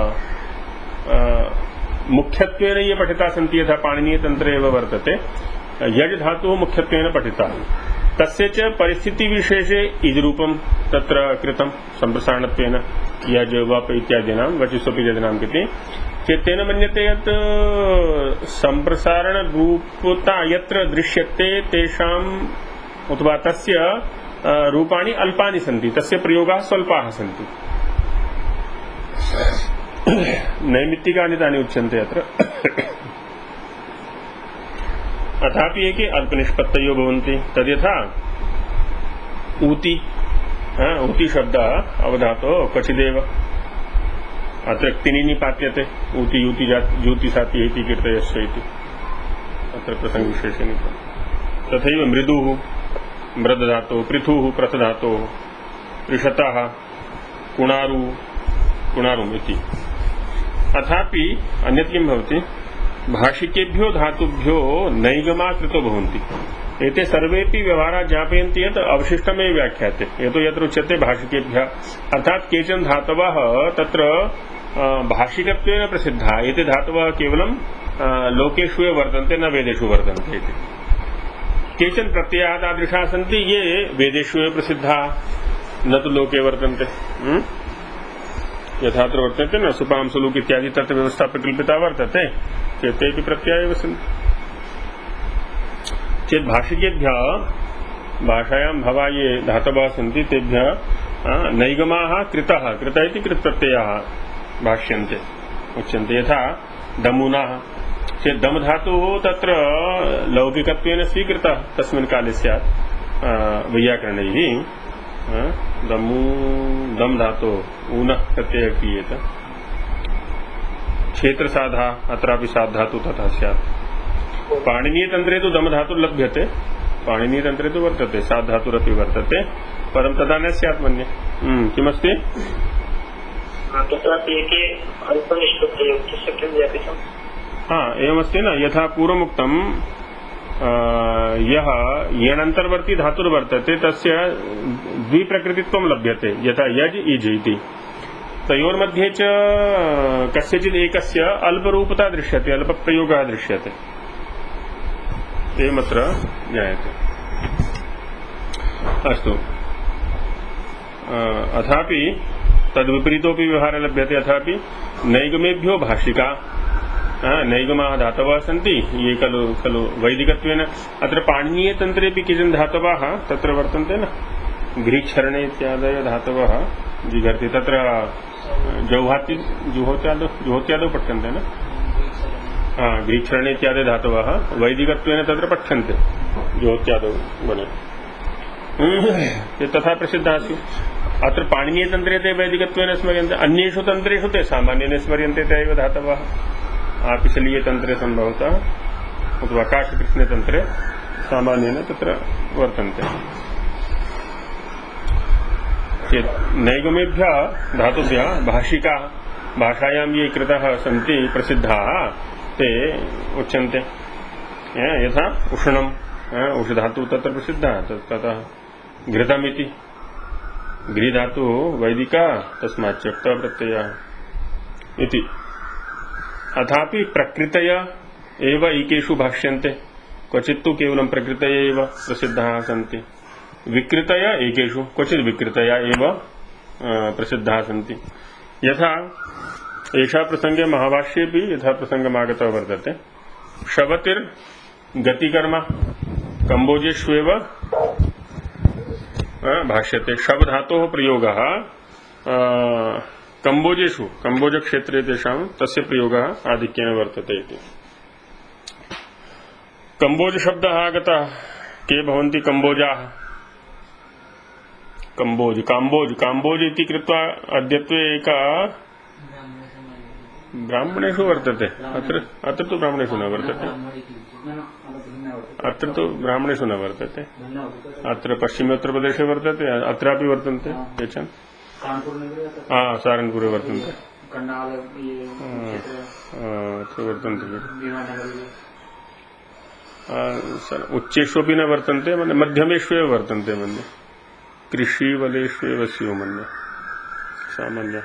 मुख्यत्वेन ये पठिता सन्ति, यथा पाणिनीयतन्त्रे एव वर्तते, यज् धातुः मुख्यत्वेन पठिता, तस्य च परिस्थितिविशेषे इज्रूपं तत्र कृतं सम्प्रसारणत्वेन, यज् वप् इत्यादीनां वचस्वपि जनानां कृते, चेत् तेन मन्यते यत् सम्प्रसारणरूपता यत्र दृश्यते तेषाम् अथवा तस्य रूपाणि अल्पानि सन्ति, तस्य प्रयोगाः स्वल्पाः सन्ति। नैमित्तिकानि तानि उच्यन्ते अत्र। अथापि एके अल्पनिष्पत्तयो भवन्ति, तद्यथा ऊति, ऊति शब्दः अवधातोः क्वचिदेव, अत्र क्तिनि निपात्यते ऊति यूति जूति साति इति कीर्तयस्य इति अत्र प्रसंगविशेषेण तथैव मृदुः मृदधातुः पृथुः प्रथधातुः पृषतः कुणारुम् इति अथापि अन्यत् किं भवति भाषिकेभ्यो धातुभ्यो नैगमा कृतो भवन्ति एते सर्वेपि व्यवहाराः ज्ञापयन्ति यत् अवशिष्टमेव व्याख्याते यतो यत्र उच्यते भाषिकेभ्यः अर्थात् केचन धातवः तत्र भाषिकत्वेन प्रसिद्धाः एते धातवः केवलं लोकेषु एव वर्तन्ते न वेदेषु वर्तन्ते इति केचन प्रत्ययाः तादृशाः सन्ति ये वेदेषु एव प्रसिद्धाः न तु लोके वर्तन्ते यथात्र वर्तते न सुपाम सुलूक इत्यादि तत्र व्यवस्था प्रकल्पिता वर्तते चेतेपि प्रत्यय एव सन्ति चेत् भाषिकेभ्यः भाषायां भवा ये धातवः सन्ति तेभ्यः नैगमाः कृतः कृत इति कृतप्रत्ययाः भाष्यन्ते उच्यन्ते यथा दमुनाः चेत् दम धातुः तत्र लौकिकत्वेन स्वीकृतः तस्मिन् काले स्यात् वैयाकरणैः दम धातो ऊनः प्रत्यय क्रियेत क्षेत्र साधा अत्रापि साधातु तथा स्यात् पाणिनीय तंत्रे तो दम धातु लभ्यते पाणिनीय तंत्रे तो वर्तते साधातुरपि वर्तते परं तदा न स्यात् मन्ये किमस्ति हाँ एवमस्ति न यथा पूर्वमुक्तं यः येणन्तर्वर्ती धातुर्वर्तते तस्य द्विप्रकृतित्वं लभ्यते यथा यज् इज् इति तयोर्मध्ये च कस्यचित् एकस्य अल्परूपता दृश्यते अल्पप्रयोगः दृश्यते एवमत्र ज्ञायते अस्तु अथापि तद्विपरीतोऽपि व्यवहारः लभ्यते अथापि नैगमेभ्यो भाषिका नैगमाः धातवः सन्ति ये खलु वैदिकत्वेन अत्र पाणिनीयतन्त्रेऽपि केचन धातवः तत्र वर्तन्ते न घ्रीक्षरणे इत्यादयः धातवः जिघर्ति तत्र जुहोत्यादौ पठ्यन्ते न घ्रीक्षरणे इत्यादि धातवः वैदिकत्वेन तत्र पठ्यन्ते जुहोत्यादौ गणे तथा प्रसिद्धाः स्युः अत्र पाणिनीयतन्त्रे ते वैदिकत्वेन स्मर्यन्ते अन्येषु तन्त्रेषु ते सामान्येन स्मर्यन्ते ते एव धातवः आपिशलीय तंत्रे संभवतः अथवा आकाशकृष्णे तंत्रे सामान्येन तत्र वर्तन्ते नैगमेभ्यः धातुभ्यः भाषिकाः भाषायां ये कृतः सन्ति प्रसिद्धाः ते उच्यन्ते यथा उष्णम् उषधातु तत्र प्रसिद्धः ततः घृतमिति घृधातु वैदिका तस्मात् त्यक्तः प्रत्ययः इति अथापि प्रकृतय एव एकेषु भाष्यन्ते क्वचित्तु केवलं प्रकृतय एव प्रसिद्धाः सन्ति विकृतय एकेषु क्वचित् विकृतया एव प्रसिद्धाः सन्ति यथा एषा प्रसंगे महाभाष्येऽपि यथा प्रसंगमागतः वर्तते शवतिर् गतिकर्म कम्बोजेष्वेव भाष्यते शव धातोः प्रयोगः कम्बोजेषु कम्बोज क्षेत्रे तेषां तस्य प्रयोगः आधिक्येन वर्तते इति कम्बोज शब्दः आगतः के भवन्ति कम्बोजाः काम्बोज इति कृत्वा अद्यत्वे एका ब्राह्मणेषु वर्तते अत्र तु ब्राह्मणेषु न वर्तते अत्र पश्चिमोत्तरप्रदेशे वर्तते अत्रापि वर्तन्ते केचन सारन्पुरे वर्तन्ते वर्तन्ते उच्चेष्वपि न वर्तन्ते मन्ये मध्यमेष्वेव वर्तन्ते मन्ये कृषिवलेष्वेव स्युः मन्ये सामान्यः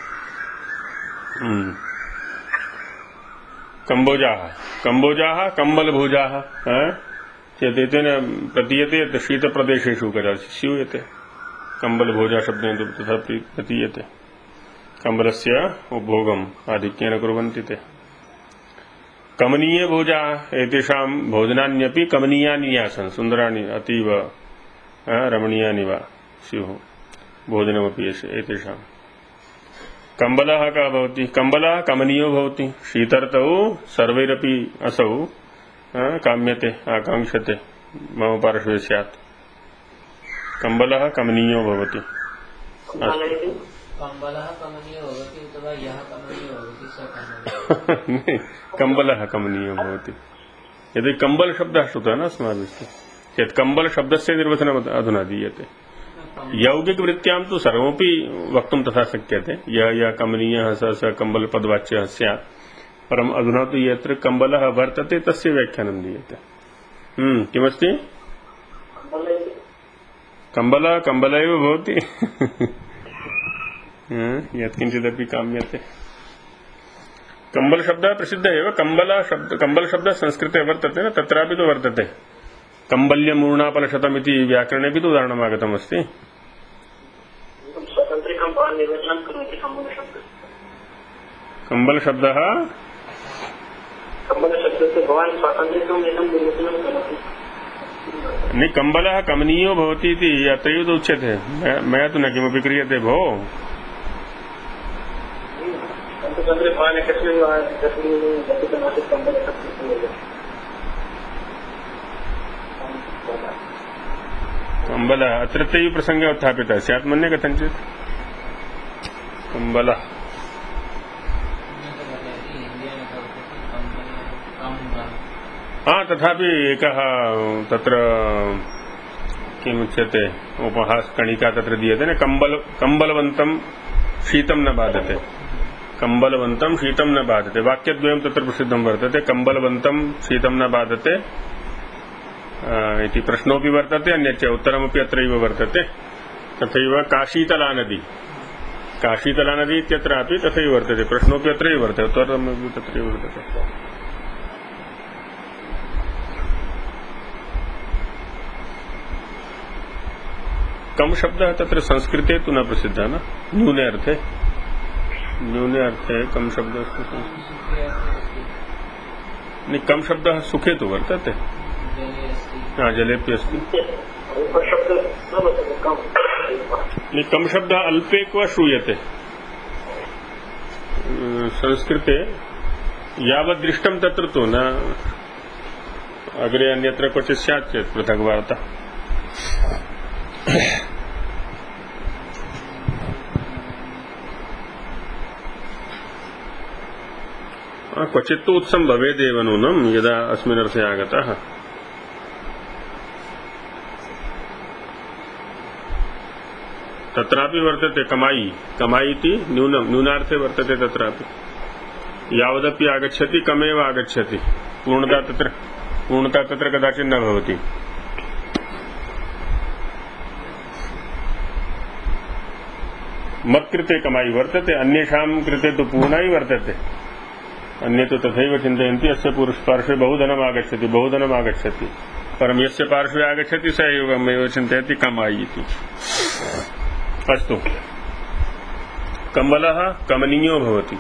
कम्बोजाः कम्बलभोजाः चेतेन प्रतीयते यत् शीतप्रदेशेषु कदाचित् स्यूयते कम्बलभोजा शब्देन तथा प्रतीयते कम्बलस्य उपभोगम् आधिक्येन कुर्वन्ति ते कमनीयभोजा एतेषां भोजनान्यपि कमनीयानि आसन् सुन्दराणि अतीव रमणीयानि वा स्युः भोजनमपि एतेषां कम्बलः कः भवति कम्बलः कमनीयो भवति शीतर्तौ सर्वैरपि असौ काम्यते आकाङ्क्षते मम पार्श्वे स्यात् कम्बलः कमनीयो भवति कम्बलः कमनीयो भवति अथवा यः कमनीयो भवति स कमनीयो कम्बलः कमनीयो भवति। यदि कम्बल शब्दः श्रुतः न अस्माभिः चेत् कम्बल शब्दस्य निर्वचनम् अधुना दीयते। यौगिकवृत्त्यां तु सर्वमपि वक्तुं तथा शक्यते, यः कमनीयः स कम्बल पदवाच्यः स्यात्, परम् अधुना तु यत्र कम्बलः वर्तते तस्य व्याख्यानं दीयते। किमस्ति? कम्बलः कम्बल एव भवति। यत्किञ्चिदपि काम्यते। कम्बल शब्दः प्रसिद्धः एव। कम्बल शब्दः संस्कृते वर्तते न, तत्रापि तु वर्तते। कम्बल्यमूर्णापलशतमिति व्याकरणेऽपि तु उदाहरणमागतमस्ति। कम्बल शब्दः नहीं, कम्बलः कमनीयो भवति इति अत्रैव तु उच्यते। मया तु न किमपि क्रियते भो। कम्बलः अत्रत्यैव प्रसङ्गः उत्थापितः स्यात् मन्ये कथञ्चित्। कम्बलः तथापि एकः तत्र किमुच्यते उपहासकणिका तत्र दीयते न, कम्बलवन्तं शीतं न बाधते। कम्बलवन्तं शीतं न बाधते वाक्यद्वयं तत्र प्रसिद्धं वर्तते। कम्बलवन्तं शीतं न बाधते इति प्रश्नोऽपि वर्तते, अन्यच्च उत्तरमपि अत्रैव वर्तते। तथैव काशीतला नदी इत्यत्रापि तथैव वर्तते, प्रश्नोऽपि अत्रैव वर्तते, उत्तरमपि तत्रैव वर्तते। कम शब्दः तत्र संस्कृते तु न प्रसिद्धः न, न्यूने अर्थे कम शब्दः नहीं, कम शब्दः सुखे तु वर्तते, जलेऽपि अस्ति। नहीं, कम शब्दः अल्पे क्व श्रूयते संस्कृते, यावत् दृष्टं तत्र तु न, अग्रे अन्यत्र क्वचित् स्यात् चेत् पृथक् वार्ता। क्वचित् तु उत्सं भवेदेव नूनं यदा अस्मिन् अर्थे आगतः। तत्रापि वर्तते कमाई इति न्यूनार्थे वर्तते। तत्रापि यावदपि आगच्छति कमेव आगच्छति, पूर्णता तत्र कदाचित् न भवति। मत्कृते कमाई वर्तते, अन्येषां कृते तु पूर्णा ही वर्तते। अन्ये तु तथैव चिन्तयन्ति अस्य पार्श्वे बहुधनम् आगच्छति, परं यस्य पार्श्वे आगच्छति स एवमेव चिन्तयति कमाई इति। अस्तु, कम्बलः कमनीयो भवति।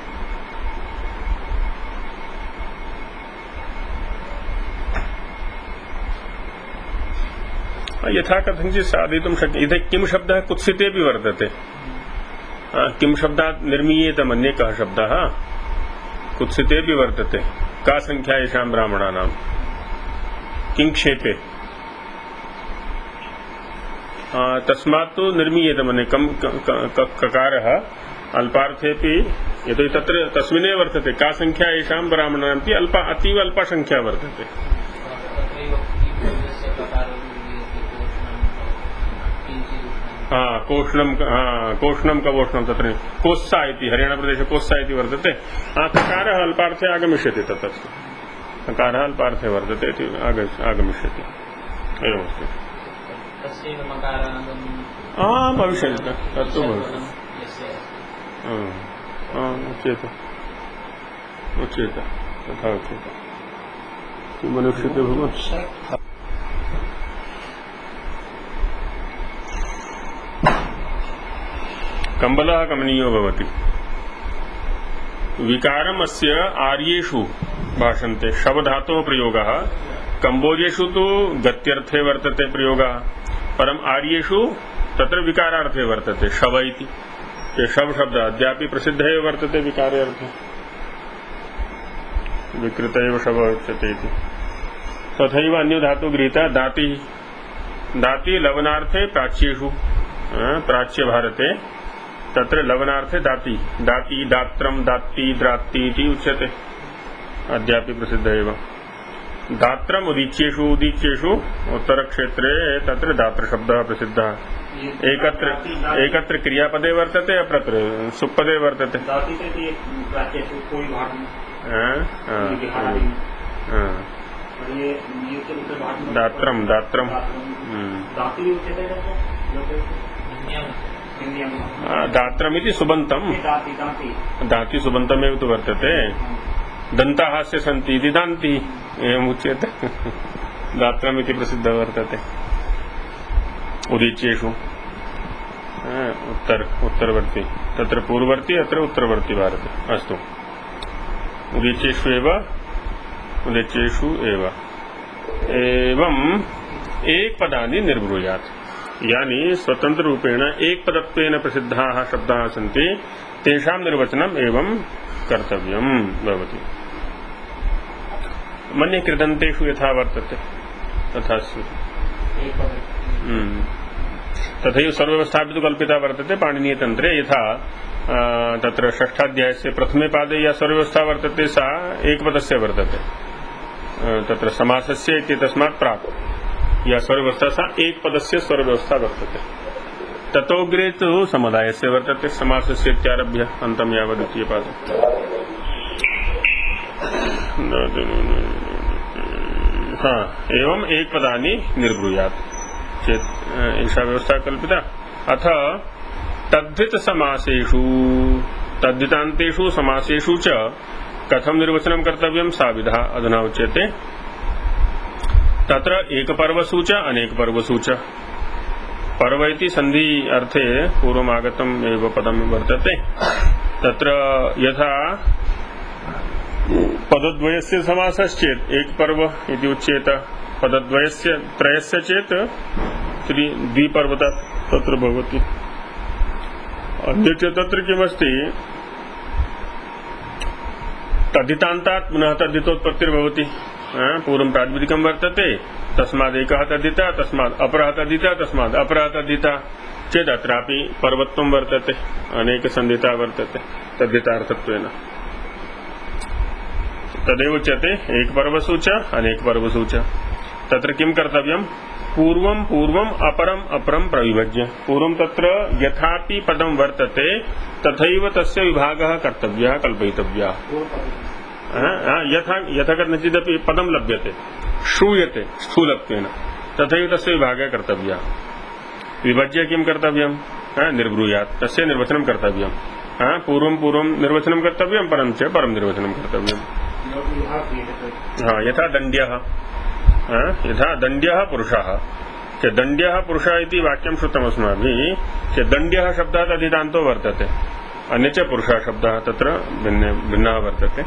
यथा कथञ्चित् साधयितुं शक्यते। इदं किं शब्दः कुत्सितेऽपि वर्तते। किं शब्दात् निर्मीयेत मन्ये कः शब्दः कुत्सितेऽपि वर्तते। का संख्या येषां ब्राह्मणानां किङ्क्षेपे, तस्मात् तु निर्मीयेत मन्ये ककारः अल्पार्थेऽपि, यतोहि तत्र तस्मिन्नेव वर्तते का संख्या येषां ब्राह्मणानां इति अतीव अल्पा संख्या वर्तते। कोष्णं कवोष्णं तत्र कोस्सा इति हरियाणाप्रदेशे कोस्सा इति वर्तते। ककारः अल्पार्थे आगमिष्यति, ततस्तु ककारः अल्पार्थे वर्तते इति आगमिष्यति। एवमस्ति। भविष्यति, तत्तु भविष्यति। उच्येत तथा उच्येत किमनुष्यते भगवान्। कम्बलः कमनीयो भवति। विकारम् अस्य आर्येषु भाषन्ते। शवधातोः प्रयोगः कम्बोजेषु तु गत्यर्थे वर्तते प्रयोगः, परम् आर्येषु तत्र विकारार्थे वर्तते शव इति। शव शब्दः अद्यापि प्रसिद्धः एव वर्तते विकारे अर्थे, विकृत एव शव उच्यते इति। तथैव अन्यो धातुः गृहीतः दाति लवनार्थे प्राच्येषु, प्राच्य भारते तत्र लवनार्थे दाति दाति दात्रम दात्ति द्रात्ति इति उच्यते अद्यापि प्रसिद्ध एव दात्रम उदीच्येषु उत्तरक्षेत्रे तत्र दात्र शब्दः प्रसिद्धः एकत्र क्रियापदे वर्तते अप्रत्र सुपदे वर्तते दात्रम दात्रम दात्रमिति सुबन्तम् दाति सुबन्तमेव तु वर्तते दन्ताहास्य सन्ति इति दान्ति एवम् उच्यते दात्रमिति प्रसिद्धः वर्तते उदीच्येषु उत्तरवर्ती तत्र पूर्ववर्ती अत्र उत्तरवर्ती भारते अस्तु उदीच्येषु एवं एक पदानि निर्ब्रूयात् यानी स्वतंत्र रूपेण एक पदत्वेन प्रसिद्धाः शब्दाः सन्ति तेषां निर्वचनम् एवं कर्तव्यम् भवति मन्ये कृदन्तेषु यथा वर्तते तथा तथैव सर्वव्यवस्थापि तु कल्पिता वर्तते पाणिनीयतन्त्रे यथा तत्र षष्ठाध्यायस्य प्रथमे पादे या सर्वव्यवस्था वर्तते सा एकपदस्य वर्तते तत्र समासस्य इत्यतस्मात् प्राक् या सर्वव्यवस्था सा एकपदस्य सर्वव्यवस्था वर्तते ततोऽग्रे तु समुदायस्य वर्तते समासस्य इत्यारभ्य अन्तं यावत् द्वितीयपादे एवं एक पदानि निर्ब्रूयात् चेत् एषा व्यवस्था कल्पिता अथ तद्धित समासेषु तद्धितान्तेषु समासेषु च कथं निर्वचनं कर्तव्यं सा विधा अधुना उच्यते तत्र एकपर्वसु च अनेकपर्वसु च पर्व इति संधि अर्थे पूर्वमागतम् एव पदं वर्तते तत्र यथा पदद्वयस्य समासश्चेत् एक पर्व इति उच्येत पदद्वयस्य त्रयस्य चेत् द्विपर्वता तत्र भवति अन्य च तत्र किमस्ति तद्धितान्तात् पुनः तद्धितोत्पत्तिर्भवति पूर्वं प्रातिपदिकं वर्तते तस्मादेकः तद्धिता तस्मात् अपरः तद्धिता तस्मात् अपरः तद्धिता चेत् अत्रापि पर्वत्वं वर्तते अनेकसन्धिता वर्तते तद्धितार्थत्वेन तदेव उच्यते एक पर्वसु च अनेक पर्वसु च तत्र किं कर्तव्यं पूर्वं अपरं प्रविभज्य पूर्वं तत्र यथापि पदं वर्तते तथैव तस्य विभागः कर्तव्यः कल्पयितव्यः यथा कथञ्चिदपि पदं लभ्यते श्रूयते स्थूलत्वेन तथैव तस्य विभागः कर्तव्यः विभज्य किं कर्तव्यं निर्ब्रूयात् तस्य निर्वचनं कर्तव्यं पूर्वं निर्वचनं कर्तव्यं परं च परं निर्वचनं कर्तव्यम् यथा दण्ड्यः पुरुषः दण्ड्यः पुरुषः इति वाक्यं श्रुतम् अस्माभिः दण्ड्यः शब्दः तद्धितान्तो वर्तते अन्य च पुरुषः शब्दः तत्र भिन्नः वर्तते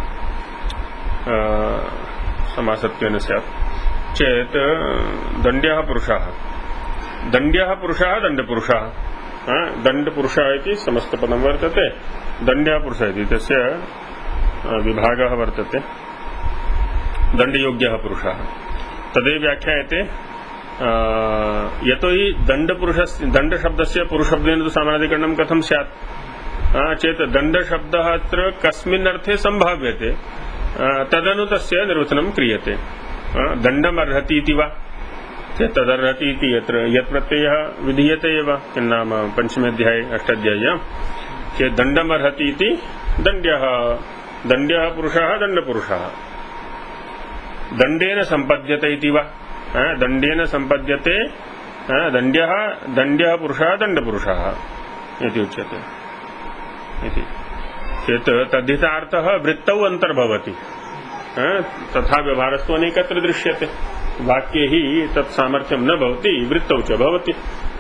समासत्वेन स्यात् चेत् दण्ड्यः पुरुषः दण्डपुरुषः दण्डपुरुषः इति समस्तपदं वर्तते दण्ड्यः पुरुषः इति तस्य विभागः वर्तते दण्डयोग्यः पुरुषः तदेव व्याख्यायते यतो हि दण्डशब्दस्य पुरुषशब्देन तु सामानाधिकरणं कथं स्यात् चेत् दण्डशब्दः अत्र कस्मिन् अर्थे सम्भाव्यते तदनु तस्य निर्वचनं क्रियते दण्डमर्हति इति वा चेत् तदर्हति इति यत्र यत् प्रत्ययः विधीयते एव किन्नाम पञ्चमे अध्याये अष्टाध्याय्यां चेत् दण्डमर्हति इति दण्ड्यः पुरुषः दण्डपुरुषः दण्डेन सम्पद्यते इति वा दण्डेन सम्पद्यते दण्ड्यः पुरुषः दण्डपुरुषः इति उच्यते इति चेत् तद्धितार्थः वृत्तौ अन्तर्भवति तथा व्यवहारस्तु अनेकत्र दृश्यते वाक्ये हि तत् सामर्थ्यं न भवति वृत्तौ च भवति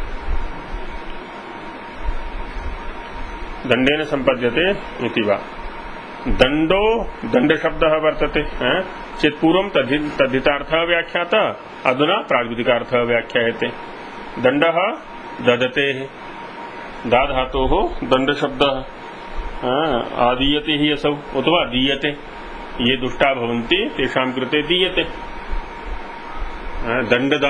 दण्डेन सम्पद्यते इति वा दण्डो दण्डशब्दः वर्तते चेत् पूर्वं तद्धितार्थः व्याख्यातः अधुना प्रातिपदिकार्थः व्याख्यायते दण्डः ददतेः दाधातोः दण्डशब्दः आदीयते हि असौ अथवा दीयते ये दुष्टा भवन्ति तेषां कृते दीयते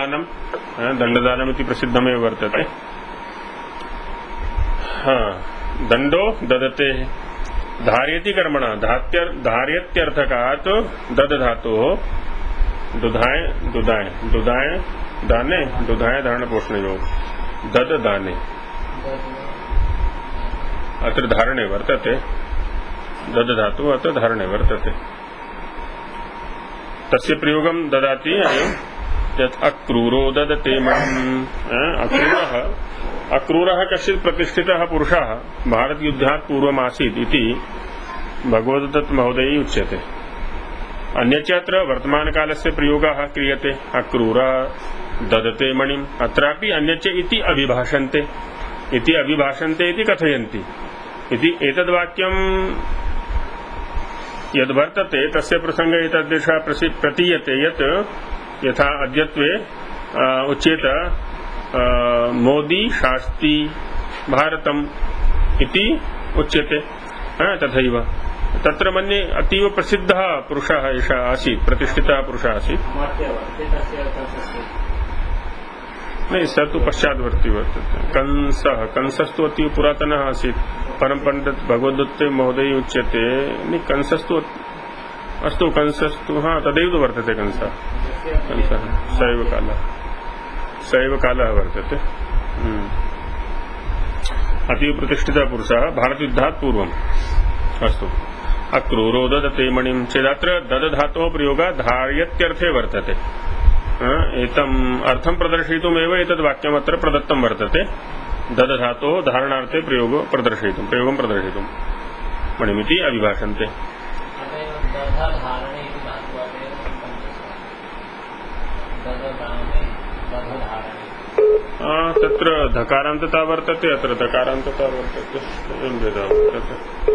दण्डदानम् इति प्रसिद्धमेव वर्तते दंडो ददते धार्यति कर्मणा धार्यत्यर्थकात् दद धातु दुधाए दुदाए दुदाए दाने दुधाए धारण पोषण योग दद दाने अत्र धारणे वर्तते दद धातु अत्र धारणे वर्तते तस्य प्रयोगं ददाति अयम् यत् अक्रूरो ददते अक्रूरः अक्रूरः कश्चित् प्रतिष्ठितः पुरुषः भारतयुद्धात् पूर्वमासीत् इति भगवदत्त महोदय उच्यते। अन्यच्च अत्र वर्तमानकालस्य प्रयोगः क्रियते अक्रूरः ददते मणिम् अत्रापि अन्यच्च इति अभिभाषन्ते इति कथयन्ति इति एतद्वाक्यं यद्वर्तते तस्य प्रसंगे एतादृशः प्रतीयते यत् यथा अद्यत्वे उच्येत मोदी शास्ति भारतम् इति उच्यते तथैव तत्र मन्ये अतीव प्रसिद्धः पुरुषः एषः आसीत् प्रतिष्ठितः पुरुषः आसीत् नहीं स तु पश्चाद्वर्ती वर्तते कंसस्तु अतीव पुरातनः आसीत् परं पंडित भगवदत्त महोदय उच्यते नहीं कंसस्तु अस्तु कंसस्तु हाँ तदैव तो वर्तते कंसः सैव कालः वर्तते अतीव प्रतिष्ठितः पुरुषः भारतयुद्धात् पूर्वम् अस्तु अक्रूरो ददते मणिं चेदत्र दद धातोः प्रयोगः धार्यत्यर्थे वर्तते एतम् अर्थं प्रदर्शयितुमेव एतद् वाक्यमत्र प्रदत्तं वर्तते दद धातोः धारणार्थे प्रयोगं प्रदर्शयितुं मणिमिति अभिभाषन्ते तत्र धकारान्तता वर्तते अत्र दकारान्तता वर्तते एवं भेदः वर्तते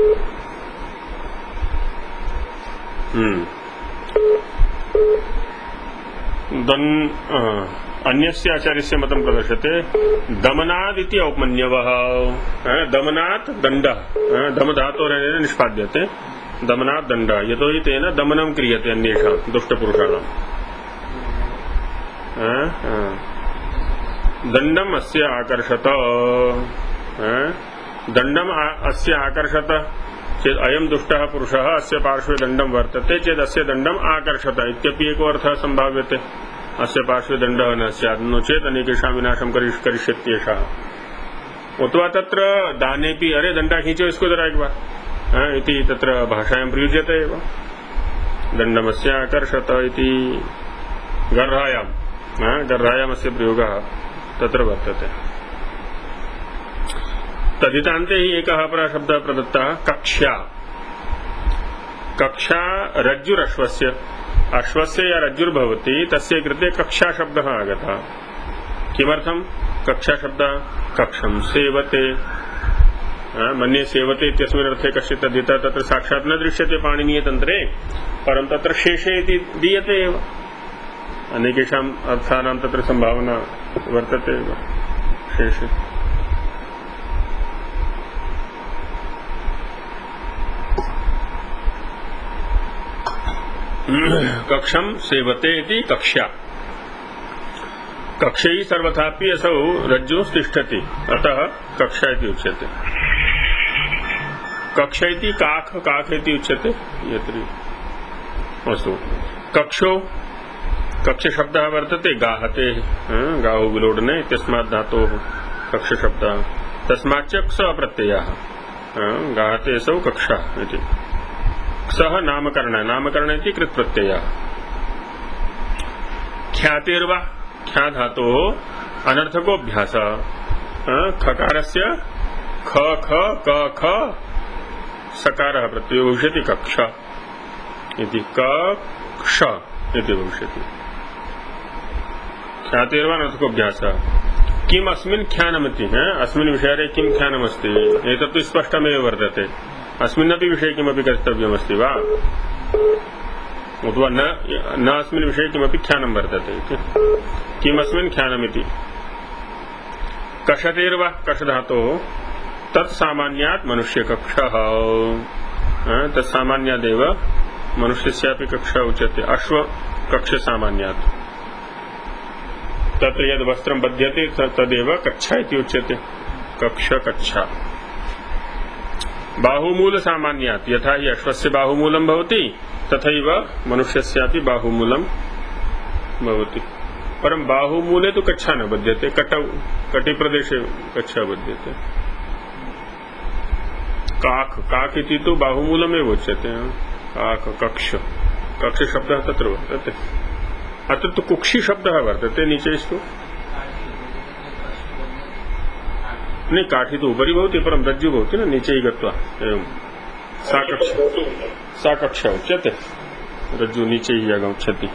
अन्यस्य आचार्यस्य मतं प्रदर्श्यते दमनाद् इति औपमन्यवः दमनात् दण्डः दमधातोरेण निष्पाद्यते दमनात् दण्डः यतोहि तेन दमनं क्रियते अन्येषां दुष्टपुरुषाणाम् दण्डम् अस्य आकर्षत दण्डम् अस्य आकर्षत चेत् अयं दुष्टः पुरुषः अस्य पार्श्वे दण्डं वर्तते चेत् अस्य दण्डम् आकर्षत इत्यपि एको अर्थः सम्भाव्यते अस्य पार्श्वे दण्डः न स्यात् नो चेत् अनेकेषां विनाशं करिष्यत्येषः उतवा तत्र दानेपि अरे दण्डा खींचो इसको जरा एक बार इति तत्र भाषायां प्रयुज्यते एव दण्डमस्य आकर्षत इति गर्हायामस्य प्रयोगः तत्र वर्तते तदितान्ते हि एकः अपरः शब्दः प्रदत्तः कक्षा रज्जुरश्वस्य अश्वस्य या रज्जुर्भवति तस्य कृते कक्षा शब्दः आगतः किमर्थं कक्षा शब्दः कक्षं सेवते मन्ये सेवते इत्यस्मिन् अर्थे कश्चित् तद्धितः तत्र साक्षात् न दृश्यते पाणिनीयतन्त्रे परं तत्र शेषे इति दीयते एव अनेकेषाम् अर्थानां तत्र सम्भावना वर्तते एव शेषे कक्षं सेवते इति कक्षा कक्षै सर्वथापि असौ रज्जु तिष्ठति अतः कक्षा इति उच्यते कक्षा इति काख इति उच्यते यत्र अस्तु कक्षो कक्ष शब्दः वर्तते गाहते गाहु विलोडने इत्यस्मात् धातोः कक्ष शब्दः तस्माच्च क्ष प्रत्ययः गाहते असौ कक्षा इति सः नामकरण इति कृत् प्रत्ययः ख्यातिर्वा ख्या धातोः अनर्थकोऽभ्यासः खकारस्य ख ख क ख सकारः प्रत्ययो भविष्यति कक्ष इति कक्ष इति भविष्यति ख्यातिर्वा अनर्थकोऽभ्यासः किम् अस्मिन् ख्यानमिति अस्मिन् विषये किं ख्यानमस्ति एतत्तु स्पष्टमेव वर्तते अस्मिन्नपि विषये किमपि कर्तव्यमस्ति वा अथवा न अस्मिन् विषये किमपि ख्यानं वर्तते इति किमस्मिन् ख्यानमिति कषतेर्वा कषधातोः तत्सामान्यात् मनुष्यकक्षः तत्सामान्यादेव मनुष्यस्यापि कक्षा उच्यते अश्व कक्ष सामान्यात् तत्र यद् वस्त्रं बध्यते तदेव कक्षा इति उच्यते कक्षा बाहुमूल सामान्यात् यथा हि अश्वस्य बाहुमूलं भवति तथैव मनुष्यस्यापि बाहुमूलं भवति। परं बाहुमूले तु कच्छा न बध्यते, कटिप्रदेशे कच्छा बध्यते। काक इति तु बाहुमूलमेव उच्यते। काक कक्ष शब्दः तत्र वर्तते। अत्र तु कुक्षि शब्दः वर्तते नीचेस्तु। नहीं, काठी तो उपरि भवति परं रज्जु भवति न नीचे गत्वा एवं सा कक्षा उच्यते। रज्जु नीचे ही आगच्छति।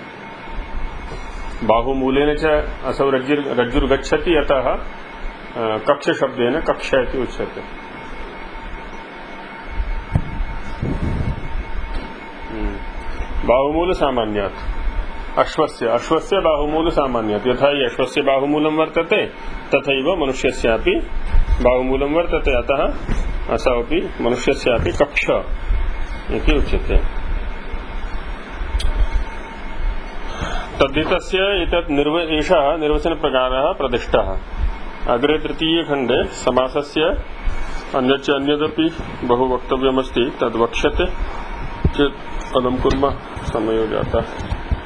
बाहुमूलेन च असौ रज्जुर्गच्छति, अतः कक्ष शब्देन कक्षा इति उच्यते। बाहुमूल सामान्यात् अश्वस्य बाहुमूल सामान्यात् यथा हि अश्वस्य बाहुमूलं वर्तते तथैव मनुष्यस्यापि बाहुमूलं वर्तते, अतः असौपि मनुष्यस्यापि कक्ष इति उच्यते। तद्धितस्य एतत् एषः निर्वचनप्रकारः प्रदिष्टः। अग्रे तृतीये खण्डे समासस्य अन्यच्च अन्यदपि बहु वक्तव्यमस्ति, तद्वक्ष्यते चेत् पदं कुर्मः। समयो जातः।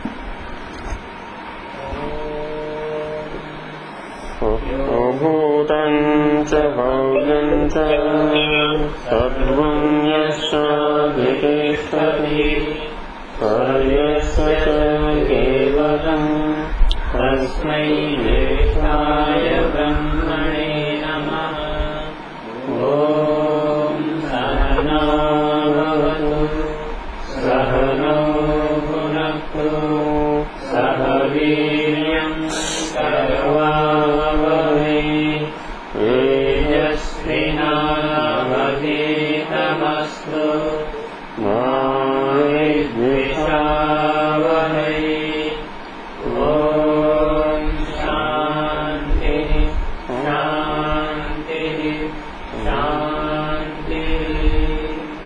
भूतं च भव्यं च सर्वं यस्याधितिष्ठति सर्वस्य च केवलं तस्मै ज्येष्ठाय ब्रह्मणे नमः। ॐ सहना भवतु सहनौ भुनक्तु सह वीर्यं करवावहै तेजस्विनावधीतमस्तु मा